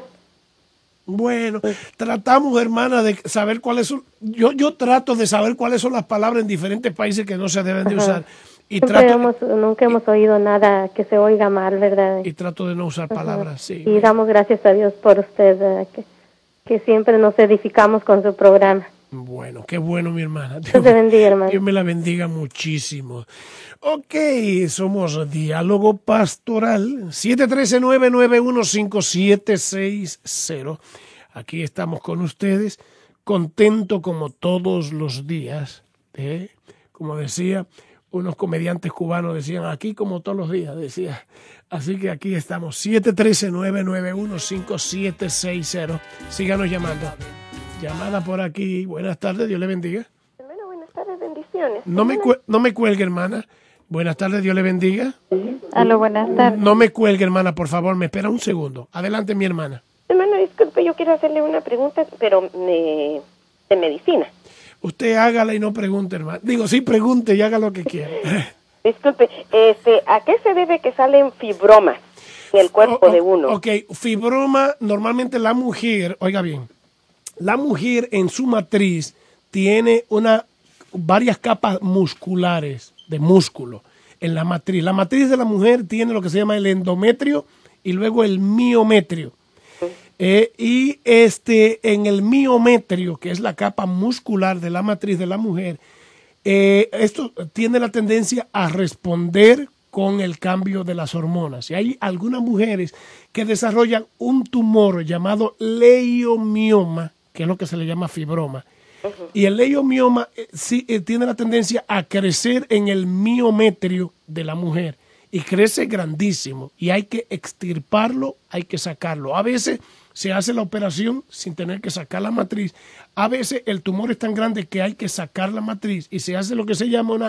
Bueno, tratamos, hermana, de saber cuáles son. Yo, yo trato de saber cuáles son las palabras en diferentes países que no se deben de Ajá. usar. Y Siempre trato, hemos, nunca hemos oído nada que se oiga mal, ¿verdad? y trato de no usar palabras, sí. Y damos gracias a Dios por usted, ¿verdad? Que, que siempre nos edificamos con su programa. Bueno, qué bueno, mi hermana. Dios te bendiga, hermano. Dios me la bendiga muchísimo. Ok, somos Diálogo Pastoral. siete uno tres, nueve nueve uno, cinco siete seis cero. Aquí estamos con ustedes, contento como todos los días. ¿eh? Como decía, unos comediantes cubanos decían, aquí como todos los días, decía. Así que aquí estamos, siete uno tres, nueve nueve uno, cinco siete seis cero. Síganos llamando. Llamada por aquí. Buenas tardes, Dios le bendiga. Hermano, buenas tardes, bendiciones. No me, cue- no me cuelgue, hermana. Buenas tardes, Dios le bendiga. Aló, buenas tardes. No me cuelgue, hermana, por favor, me espera un segundo. Adelante, mi hermana. Hermano, disculpe, yo quiero hacerle una pregunta, pero me, de medicina. Usted hágala y no pregunte, hermana. Digo, sí, pregunte y haga lo que quiera. Disculpe, este, ¿a qué se debe que salen fibromas en el cuerpo O- o- de uno? Ok, fibroma, normalmente la mujer, oiga bien, la mujer en su matriz tiene una, varias capas musculares de músculo en la matriz. La matriz de la mujer tiene lo que se llama el endometrio y luego el miometrio. Eh, y este, en el miometrio, que es la capa muscular de la matriz de la mujer, Eh, esto tiene la tendencia a responder con el cambio de las hormonas. Y hay algunas mujeres que desarrollan un tumor llamado leiomioma, que es lo que se le llama fibroma. Uh-huh. Y el leiomioma eh, sí, eh, tiene la tendencia a crecer en el miometrio de la mujer. Y crece grandísimo. Y hay que extirparlo, hay que sacarlo. A veces se hace la operación sin tener que sacar la matriz. A veces el tumor es tan grande que hay que sacar la matriz y se hace lo que se llama una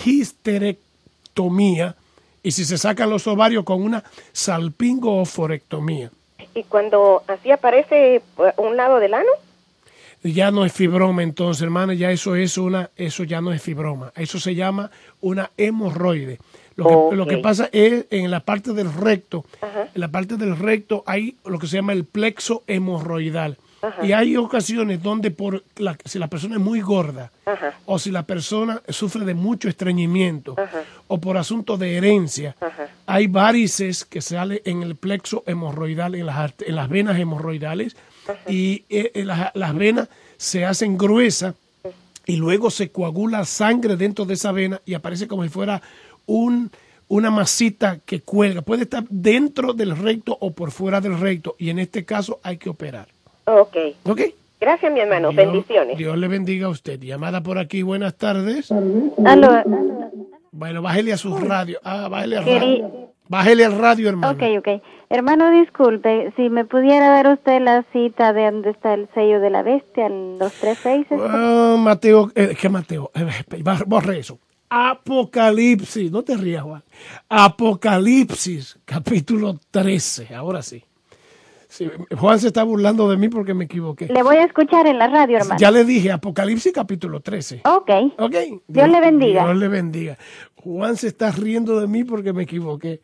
histerectomía. Y si se sacan los ovarios con una salpingo-oforectomía. ¿Y cuando así aparece un lado del ano? Ya no es fibroma, entonces, hermana, ya eso es una, eso ya no es fibroma. Eso se llama una hemorroide. Lo que, okay. lo que pasa es en la parte del recto, Ajá. en la parte del recto hay lo que se llama el plexo hemorroidal. Ajá. Y hay ocasiones donde por la, si la persona es muy gorda, Ajá. o si la persona sufre de mucho estreñimiento, Ajá. o por asunto de herencia, Ajá. hay varices que salen en el plexo hemorroidal, en las, en las venas hemorroidales, Ajá. y eh, las, las venas se hacen gruesas y luego se coagula sangre dentro de esa vena y aparece como si fuera un, una masita que cuelga. Puede estar dentro del recto o por fuera del recto y en este caso hay que operar. Ok. Ok. Gracias, mi hermano. Dios, bendiciones. Dios le bendiga a usted. Llamada por aquí. Buenas tardes. Aló. Bueno, bájele a su radio. Ah, bájele al radio. Bájele al radio, hermano. Ok, ok. Hermano, disculpe, si me pudiera dar usted la cita de dónde está el sello de la bestia, los tres seis. Uh, Mateo, eh, ¿qué Mateo? Eh, borre eso. Apocalipsis, no te rías, Juan. Apocalipsis, capítulo trece. Ahora sí. Sí, Juan se está burlando de mí porque me equivoqué. Le voy a escuchar en la radio, hermano. Ya le dije, Apocalipsis capítulo trece. Ok. Ok. Dios, Dios le bendiga. Dios le bendiga. Juan se está riendo de mí porque me equivoqué.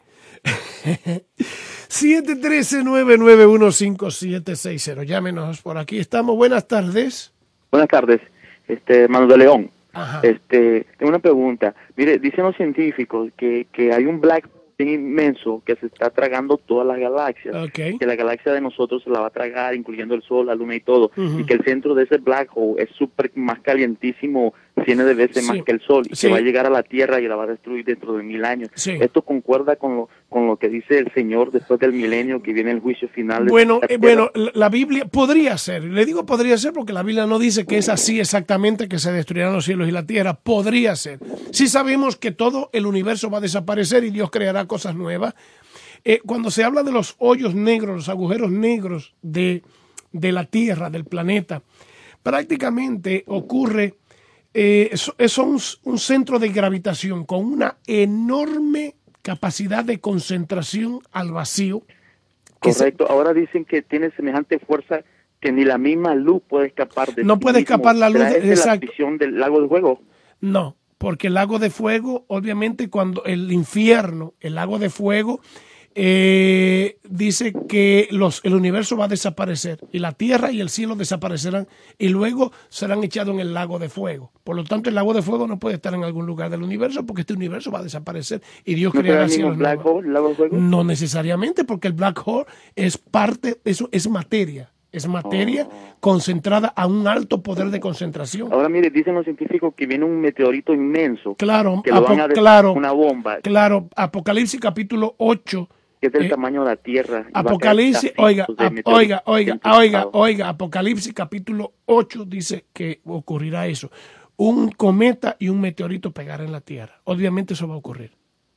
siete uno tres, nueve nueve uno, cinco siete seis cero. Llámenos por aquí. Estamos. Buenas tardes. Buenas tardes, este hermano de León. Ajá. Este, tengo una pregunta. Mire, dicen los científicos que, que hay un black inmenso que se está tragando todas las galaxias, okay. que la galaxia de nosotros se la va a tragar, incluyendo el Sol, la Luna y todo, uh-huh. y que el centro de ese black hole es súper más calientísimo, cientos de veces sí. más que el Sol, y sí. que va a llegar a la Tierra y la va a destruir dentro de mil años. Sí. Esto concuerda con lo, con lo que dice el Señor después del milenio, que viene el juicio final. De bueno, la eh, bueno, la Biblia podría ser, le digo podría ser porque la Biblia no dice que es así exactamente, que se destruirán los cielos y la tierra, podría ser. Sí sabemos que todo el universo va a desaparecer y Dios creará cosas nuevas. Eh, cuando se habla de los hoyos negros, los agujeros negros de, de la Tierra, del planeta, prácticamente ocurre, eh, son un, un centro de gravitación con una enorme capacidad de concentración al vacío. Correcto, se, ahora dicen que tiene semejante fuerza que ni la misma luz puede escapar de No sí puede mismo. escapar la luz, de, exacto. la visión del lago de fuego. No, porque el lago de fuego, obviamente cuando el infierno, el lago de fuego, eh, dice que los, el universo va a desaparecer y la tierra y el cielo desaparecerán y luego serán echados en el lago de fuego. Por lo tanto, el lago de fuego no puede estar en algún lugar del universo porque este universo va a desaparecer y Dios ¿No creará será el mismo cielos black nuevos. hole, el lago de fuego? No necesariamente, porque el black hole es parte, eso es materia. Es materia oh. concentrada a un alto poder de concentración. Ahora mire, dicen los científicos que viene un meteorito inmenso. Claro, que lo van a claro, una bomba. Claro, Apocalipsis capítulo ocho. Que es del eh, tamaño de la Tierra. Apocalipsis, oiga, ap, oiga, oiga, oiga, oiga, Apocalipsis capítulo ocho dice que ocurrirá eso. Un cometa y un meteorito pegarán en la Tierra. Obviamente eso va a ocurrir.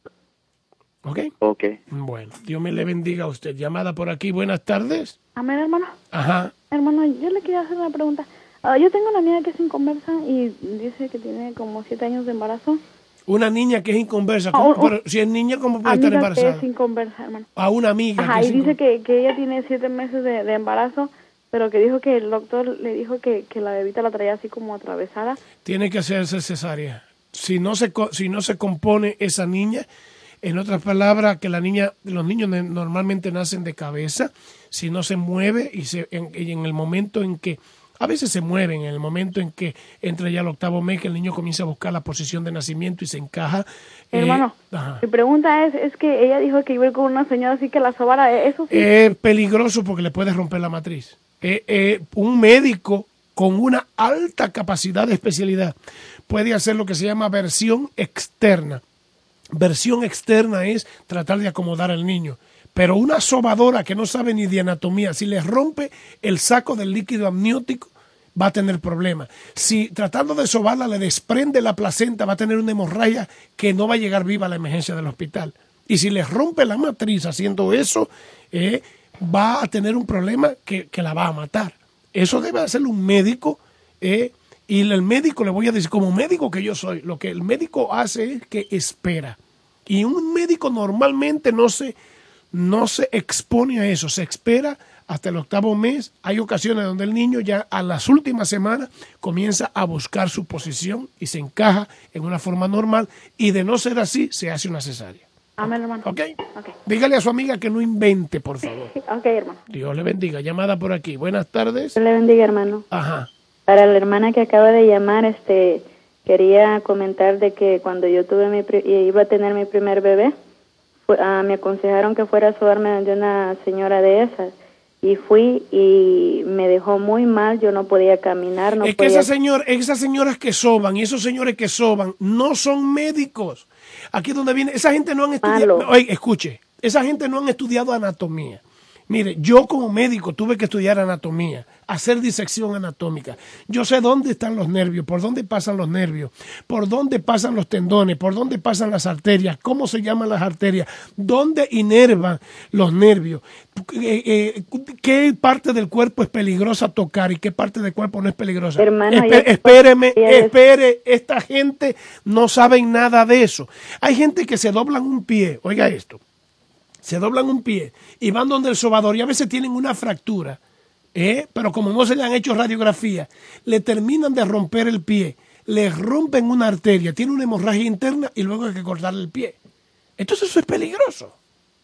¿Ok? Ok. Bueno, Dios me le bendiga a usted. Llamada por aquí, buenas tardes. Amén, hermano. Ajá. Hermano, yo le quería hacer una pregunta. Uh, yo tengo una niña que es inconversa y dice que tiene como siete años de embarazo. Una niña que es inconversa. ¿Cómo, uh, uh, pero si es niña, ¿cómo puede estar embarazada? Que es inconversa, hermano. A una amiga. Ajá, que y es dice que, que ella tiene siete meses de, de embarazo, pero que dijo que el doctor le dijo que, que la bebita la traía así como atravesada. Tiene que hacerse cesárea. Si no se, si no se compone esa niña, en otras palabras, que la niña, los niños normalmente nacen de cabeza, si no se mueve y, se, en, y en el momento en que, a veces se mueven, en el momento en que entra ya el octavo mes, que el niño comienza a buscar la posición de nacimiento y se encaja. Hermano, eh, mi pregunta es, es que ella dijo que iba a ir con una señora así que la sobara, ¿eso sí? Es peligroso porque le puede romper la matriz. Eh, eh, un médico con una alta capacidad de especialidad puede hacer lo que se llama versión externa. Versión externa es tratar de acomodar al niño. Pero una sobadora que no sabe ni de anatomía, si le rompe el saco del líquido amniótico, va a tener problemas. Si tratando de sobarla le desprende la placenta, va a tener una hemorragia que no va a llegar viva a la emergencia del hospital. Y si le rompe la matriz haciendo eso, eh, va a tener un problema que, que la va a matar. Eso debe hacerlo un médico, eh, y el médico, le voy a decir, como médico que yo soy, lo que el médico hace es que espera. Y un médico normalmente no se, no se expone a eso, se espera hasta el octavo mes. Hay ocasiones donde el niño ya a las últimas semanas comienza a buscar su posición y se encaja en una forma normal, y de no ser así, se hace una cesárea. Amén, hermano. ¿Ok? Okay. Dígale a su amiga que no invente, por favor. Ok, hermano. Dios le bendiga. Llamada por aquí. Buenas tardes. Dios le bendiga, hermano. Ajá. Para la hermana que acaba de llamar, este, quería comentar de que cuando yo tuve mi pri- iba a tener mi primer bebé, fue, uh, me aconsejaron que fuera a sobarme de una señora de esas. Y fui y me dejó muy mal, yo no podía caminar, no es que podía... esas, señor, esas señoras que soban y esos señores que soban no son médicos. Aquí es donde viene, esa gente no han estudiado, oye, escuche, esa gente no han estudiado anatomía. Mire, yo como médico tuve que estudiar anatomía, hacer disección anatómica. Yo sé dónde están los nervios, por dónde pasan los nervios, por dónde pasan los tendones, por dónde pasan las arterias, cómo se llaman las arterias, dónde inervan los nervios, eh, eh, qué parte del cuerpo es peligrosa tocar y qué parte del cuerpo no es peligrosa. Hermano, Espe- yo- espéreme, yo- espere, esta gente no saben nada de eso. Hay gente que se doblan un pie, oiga esto. Se doblan un pie y van donde el sobador y a veces tienen una fractura, ¿eh? Pero como no se le han hecho radiografía, le terminan de romper el pie, le rompen una arteria, tiene una hemorragia interna y luego hay que cortarle el pie. Entonces eso es peligroso.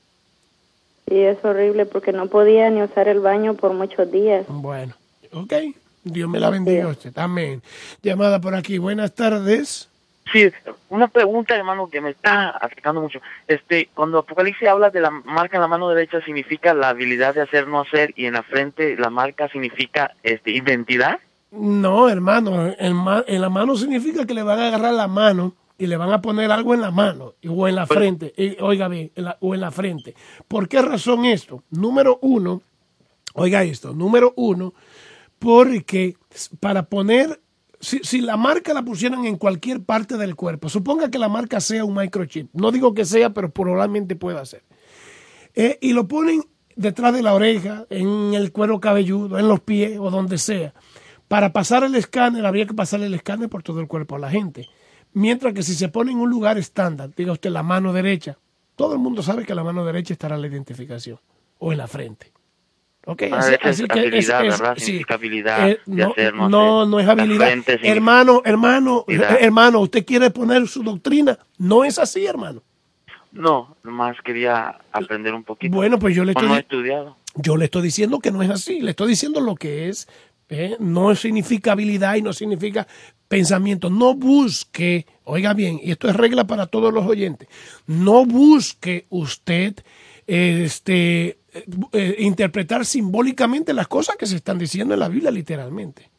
Sí, es horrible porque no podía ni usar el baño por muchos días. Bueno, ok. Dios me la bendiga a usted. Amén. Llamada por aquí. Buenas tardes. Sí, una pregunta, hermano, que me está afectando mucho. Este, cuando Apocalipsis habla de la marca en la mano derecha, significa la habilidad de hacer, no hacer, y en la frente la marca significa este identidad. No, hermano, en, ma- en la mano significa que le van a agarrar la mano y le van a poner algo en la mano o en la frente, y, oiga bien, en la- o en la frente. ¿Por qué razón esto? Número uno, oiga esto, número uno, porque para poner, si, si la marca la pusieran en cualquier parte del cuerpo, suponga que la marca sea un microchip, no digo que sea, pero probablemente pueda ser, eh, y lo ponen detrás de la oreja, en el cuero cabelludo, en los pies o donde sea. Para pasar el escáner, habría que pasar el escáner por todo el cuerpo a la gente. Mientras que si se pone en un lugar estándar, diga usted la mano derecha, todo el mundo sabe que la mano derecha estará la identificación, o en la frente. ¿Ok? Ah, Así, esa es así que habilidad, es, es- ¿verdad? sí. Significa habilidad Eh, de no, hacer, no no, hacer. no es La habilidad. frente significa Hermano, hermano, habilidad. hermano, usted quiere poner su doctrina. No es así, hermano. No, nomás quería aprender un poquito. Bueno, pues yo le O estoy, no he estudiado. yo le estoy diciendo que no es así. Le estoy diciendo lo que es. ¿eh? No significa habilidad y no significa pensamiento. No busque, oiga bien, y esto es regla para todos los oyentes, no busque usted este, eh, interpretar simbólicamente las cosas que se están diciendo en la Biblia literalmente.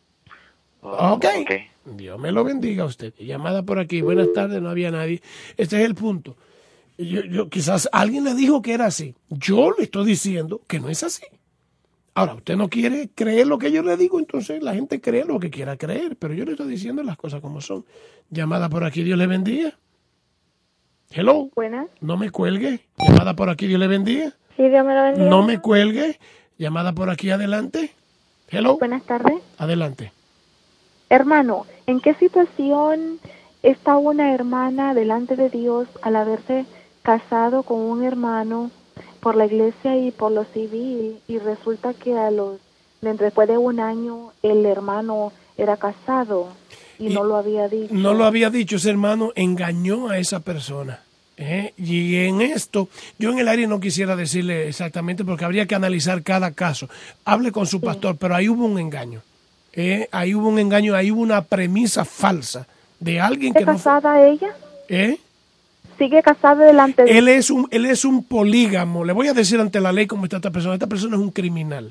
Oh, ok. ok. Dios me lo bendiga a usted. Llamada por aquí. Buenas tardes, no había nadie. Este es el punto. Yo, yo, quizás alguien le dijo que era así. Yo le estoy diciendo que no es así. Ahora, usted no quiere creer lo que yo le digo, entonces la gente cree lo que quiera creer, pero yo le estoy diciendo las cosas como son. Llamada por aquí, Dios le bendiga. Hello. Buenas. No me cuelgue. Llamada por aquí, Dios le bendiga. Sí, Dios me lo bendiga. No me cuelgue. Llamada por aquí, adelante. Hello. Buenas tardes. Adelante. Hermano, ¿en qué situación está una hermana delante de Dios al haberse casado con un hermano por la iglesia y por lo civil, y resulta que a los después de un año el hermano era casado y, y no lo había dicho? No lo había dicho, ese hermano engañó a esa persona. ¿eh? Y en esto, yo en el área no quisiera decirle exactamente porque habría que analizar cada caso. Hable con su sí. pastor, pero ahí hubo un engaño. ¿eh? Ahí hubo un engaño, ahí hubo una premisa falsa de alguien que no fue... ¿Casada ella? ¿Eh? Sigue casada delante de él es un él es un polígamo. Le voy a decir ante la ley cómo está esta persona. Esta persona es un criminal.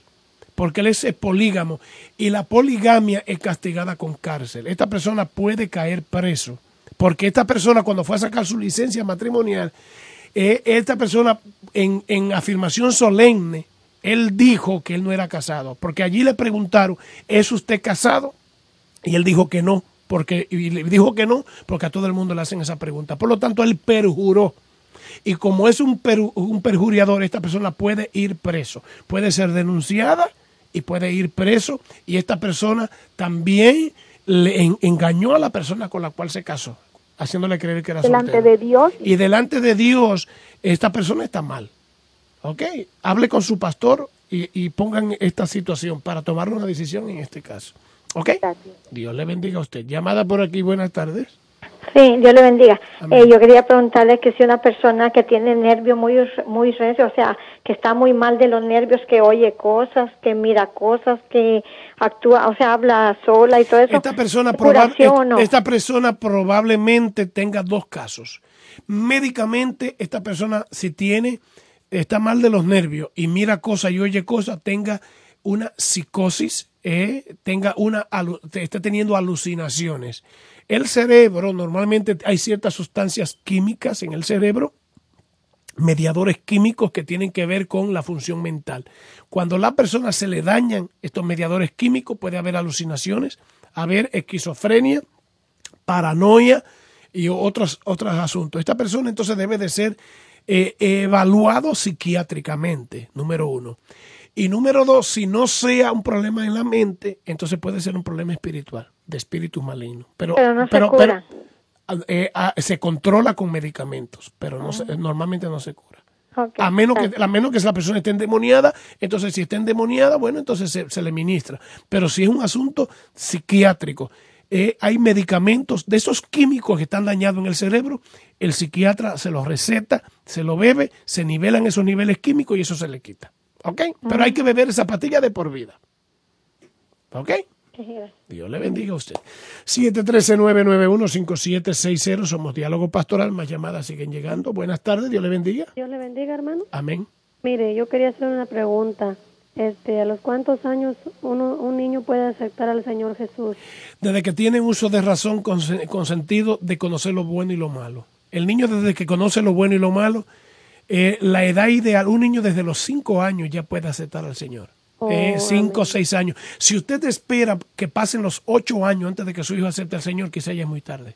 porque él es polígamo y la poligamia es castigada con cárcel. Esta persona puede caer preso, porque esta persona cuando fue a sacar su licencia matrimonial, eh, esta persona en, en afirmación solemne, él dijo que él no era casado, porque allí le preguntaron, ¿es usted casado? Y él dijo que no, porque y le dijo que no, porque a todo el mundo le hacen esa pregunta. Por lo tanto, él perjuró. Y como es un, per, un perjuriador, esta persona puede ir preso, puede ser denunciada y puede ir preso. Y esta persona también le en, engañó a la persona con la cual se casó, haciéndole creer que era delante soltero. de Dios. Y delante de Dios, esta persona está mal. ¿Ok? Hable con su pastor y, y pongan esta situación para tomar una decisión en este caso. ¿Ok? Gracias. Dios le bendiga a usted. Llamada por aquí, buenas tardes. Sí, Dios le bendiga. Eh, yo quería preguntarle que si una persona que tiene nervios muy muy recio, o sea, que está muy mal de los nervios, que oye cosas, que mira cosas, que actúa, o sea, habla sola y todo eso. Esta persona, ¿curación probab o no? esta persona probablemente tenga dos casos. Médicamente, esta persona si tiene, está mal de los nervios y mira cosas y oye cosas, tenga una psicosis, eh, tenga una, esté teniendo alucinaciones. El cerebro, normalmente hay ciertas sustancias químicas en el cerebro, mediadores químicos que tienen que ver con la función mental. Cuando a la persona se le dañan estos mediadores químicos, puede haber alucinaciones, haber esquizofrenia, paranoia y otros, otros asuntos. Esta persona entonces debe de ser eh, evaluado psiquiátricamente, número uno. Y número dos, si no sea un problema en la mente, entonces puede ser un problema espiritual, de espíritus malignos. Pero, pero no pero, se cura. Pero, eh, a, se controla con medicamentos, pero no se, normalmente no se cura. Okay, a, menos que, a menos que la persona esté endemoniada, entonces si está endemoniada, bueno, entonces se, se le ministra. Pero si es un asunto psiquiátrico, eh, hay medicamentos de esos químicos que están dañados en el cerebro, el psiquiatra se los receta, se lo bebe, se nivelan esos niveles químicos y eso se le quita. ¿Ok? Pero hay que beber esa pastilla de por vida. ¿Ok? Dios le bendiga a usted. siete uno tres, nueve nueve uno, cinco siete seis cero. Somos Diálogo Pastoral. Más llamadas siguen llegando. Buenas tardes. Dios le bendiga. Dios le bendiga, hermano. Amén. Mire, yo quería hacer una pregunta. Este, ¿a los cuántos años uno, un niño puede aceptar al Señor Jesús? Desde que tiene uso de razón con, con sentido de conocer lo bueno y lo malo. El niño desde que conoce lo bueno y lo malo, Eh, la edad ideal, un niño desde los cinco años ya puede aceptar al Señor. Oh, eh, cinco o seis años. Si usted espera que pasen los ocho años antes de que su hijo acepte al Señor, quizá ya es muy tarde.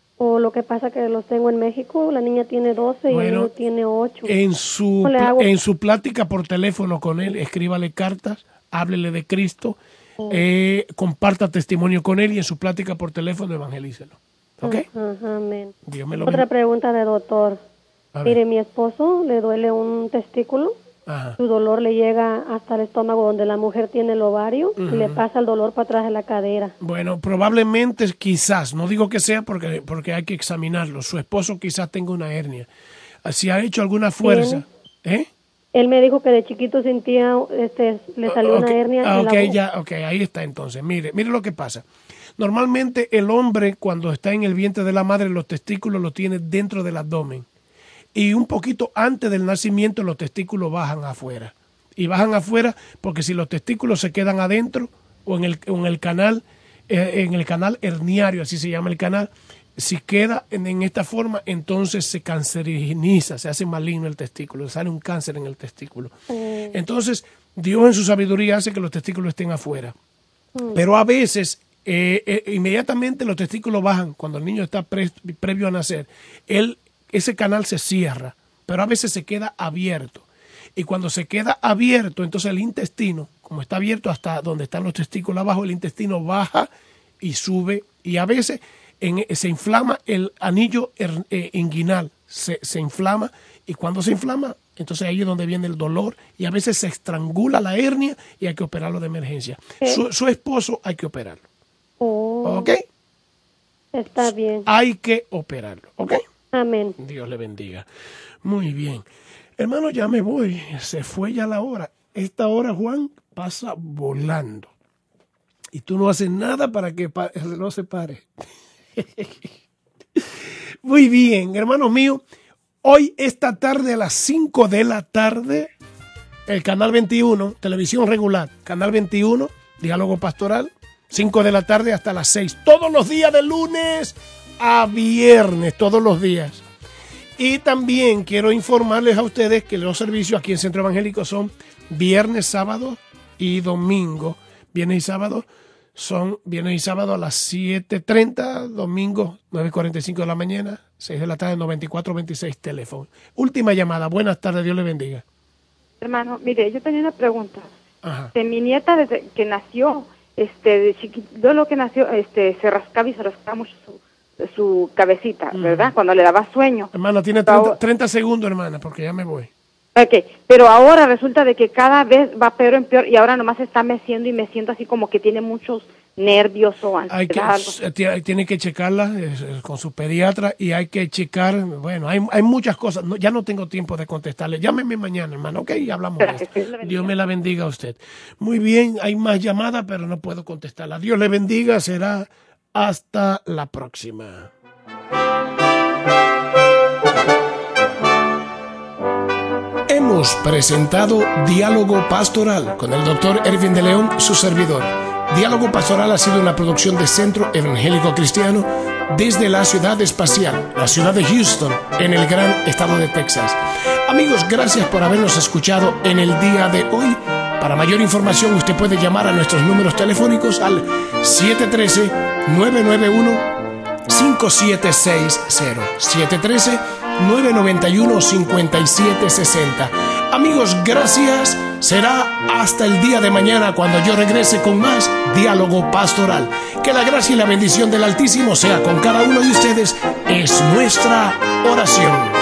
O lo que pasa que los tengo en México, la niña tiene doce bueno, y el niño tiene ocho. En su, en su plática por teléfono con él, escríbale cartas, háblele de Cristo, oh. eh, comparta testimonio con él y en su plática por teléfono evangelícelo. ¿Ok? Ajá, amén. Dios me lo Otra bendiga. Pregunta de doctor. Mire, mi esposo le duele un testículo, Ajá. Su dolor le llega hasta el estómago donde la mujer tiene el ovario uh-huh. y le pasa el dolor para atrás de la cadera. Bueno, probablemente quizás, no digo que sea porque, porque hay que examinarlo, su esposo quizás tenga una hernia. Si ha hecho alguna fuerza, ¿eh? Él me dijo que de chiquito sentía, este, le salió okay. una hernia ah, en okay, la ya, ok, ahí está entonces. Mire, mire lo que pasa. Normalmente el hombre cuando está en el vientre de la madre los testículos los tiene dentro del abdomen. Y un poquito antes del nacimiento los testículos bajan afuera. Y bajan afuera porque si los testículos se quedan adentro o en el, o en el canal, eh, en el canal herniario, así se llama el canal, si queda en, en esta forma, entonces se canceriniza, se hace maligno el testículo, sale un cáncer en el testículo. Mm. Entonces, Dios en su sabiduría hace que los testículos estén afuera. Mm. Pero a veces, eh, eh, inmediatamente los testículos bajan, cuando el niño está pre, previo a nacer, él ese canal se cierra, pero a veces se queda abierto. Y cuando se queda abierto, entonces el intestino, como está abierto hasta donde están los testículos abajo, el intestino baja y sube. Y a veces en, se inflama el anillo er, eh, inguinal, se, se inflama. Y cuando se inflama, entonces ahí es donde viene el dolor. Y a veces se estrangula la hernia y hay que operarlo de emergencia. Su, su esposo hay que operarlo. Oh, ¿Ok? Está bien. Hay que operarlo. ¿Ok? Amén. Dios le bendiga. Muy bien. Hermano, ya me voy. Se fue ya la hora. Esta hora, Juan, pasa volando. Y tú no haces nada para que no se pare. Muy bien, hermanos míos. Hoy, esta tarde, a las cinco de la tarde, el canal veintiuno, televisión regular, canal veintiuno, Diálogo Pastoral, cinco de la tarde hasta las seis, todos los días de lunes a viernes, todos los días. Y también quiero informarles a ustedes que los servicios aquí en Centro Evangélico son viernes, sábado y domingo. Viernes y sábado son viernes y sábado a las siete treinta, domingo nueve cuarenta y cinco de la mañana, seis de la tarde, noventa y cuatro veintiséis teléfono. Última llamada. Buenas tardes, Dios le bendiga. Hermano, mire, yo tenía una pregunta. Ajá. De mi nieta, desde que nació, este, de chiquito, lo que nació, este, se rascaba y se rascaba mucho su, su cabecita, Mm. ¿verdad? Cuando le daba sueño. Hermana, tiene treinta, treinta segundos, hermana, porque ya me voy. Ok, pero ahora resulta de que cada vez va peor en peor y ahora nomás se está meciendo y meciendo así como que tiene muchos nervios o Hay que, ansiedad. t- tiene que checarla eh, con su pediatra y hay que checar, bueno, hay, hay muchas cosas, no, ya no tengo tiempo de contestarle, llámeme mañana, hermano, ok, y hablamos de Gracias, esto. Dios le bendiga. Dios me la bendiga a usted. Muy bien, hay más llamadas, pero no puedo contestarla. Dios le bendiga, será hasta la próxima. Hemos presentado Diálogo Pastoral con el doctor Ervin de León, su servidor. Diálogo Pastoral ha sido una producción de Centro Evangélico Cristiano desde la ciudad espacial, la ciudad de Houston, en el gran estado de Texas. Amigos, gracias por habernos escuchado en el día de hoy. Para mayor información, usted puede llamar a nuestros números telefónicos al siete uno tres, nueve nueve uno, cinco siete seis cero, siete uno tres, nueve nueve uno, cinco siete seis cero. Amigos, gracias. Será hasta el día de mañana cuando yo regrese con más Diálogo Pastoral. Que la gracia y la bendición del Altísimo sea con cada uno de ustedes. Es nuestra oración.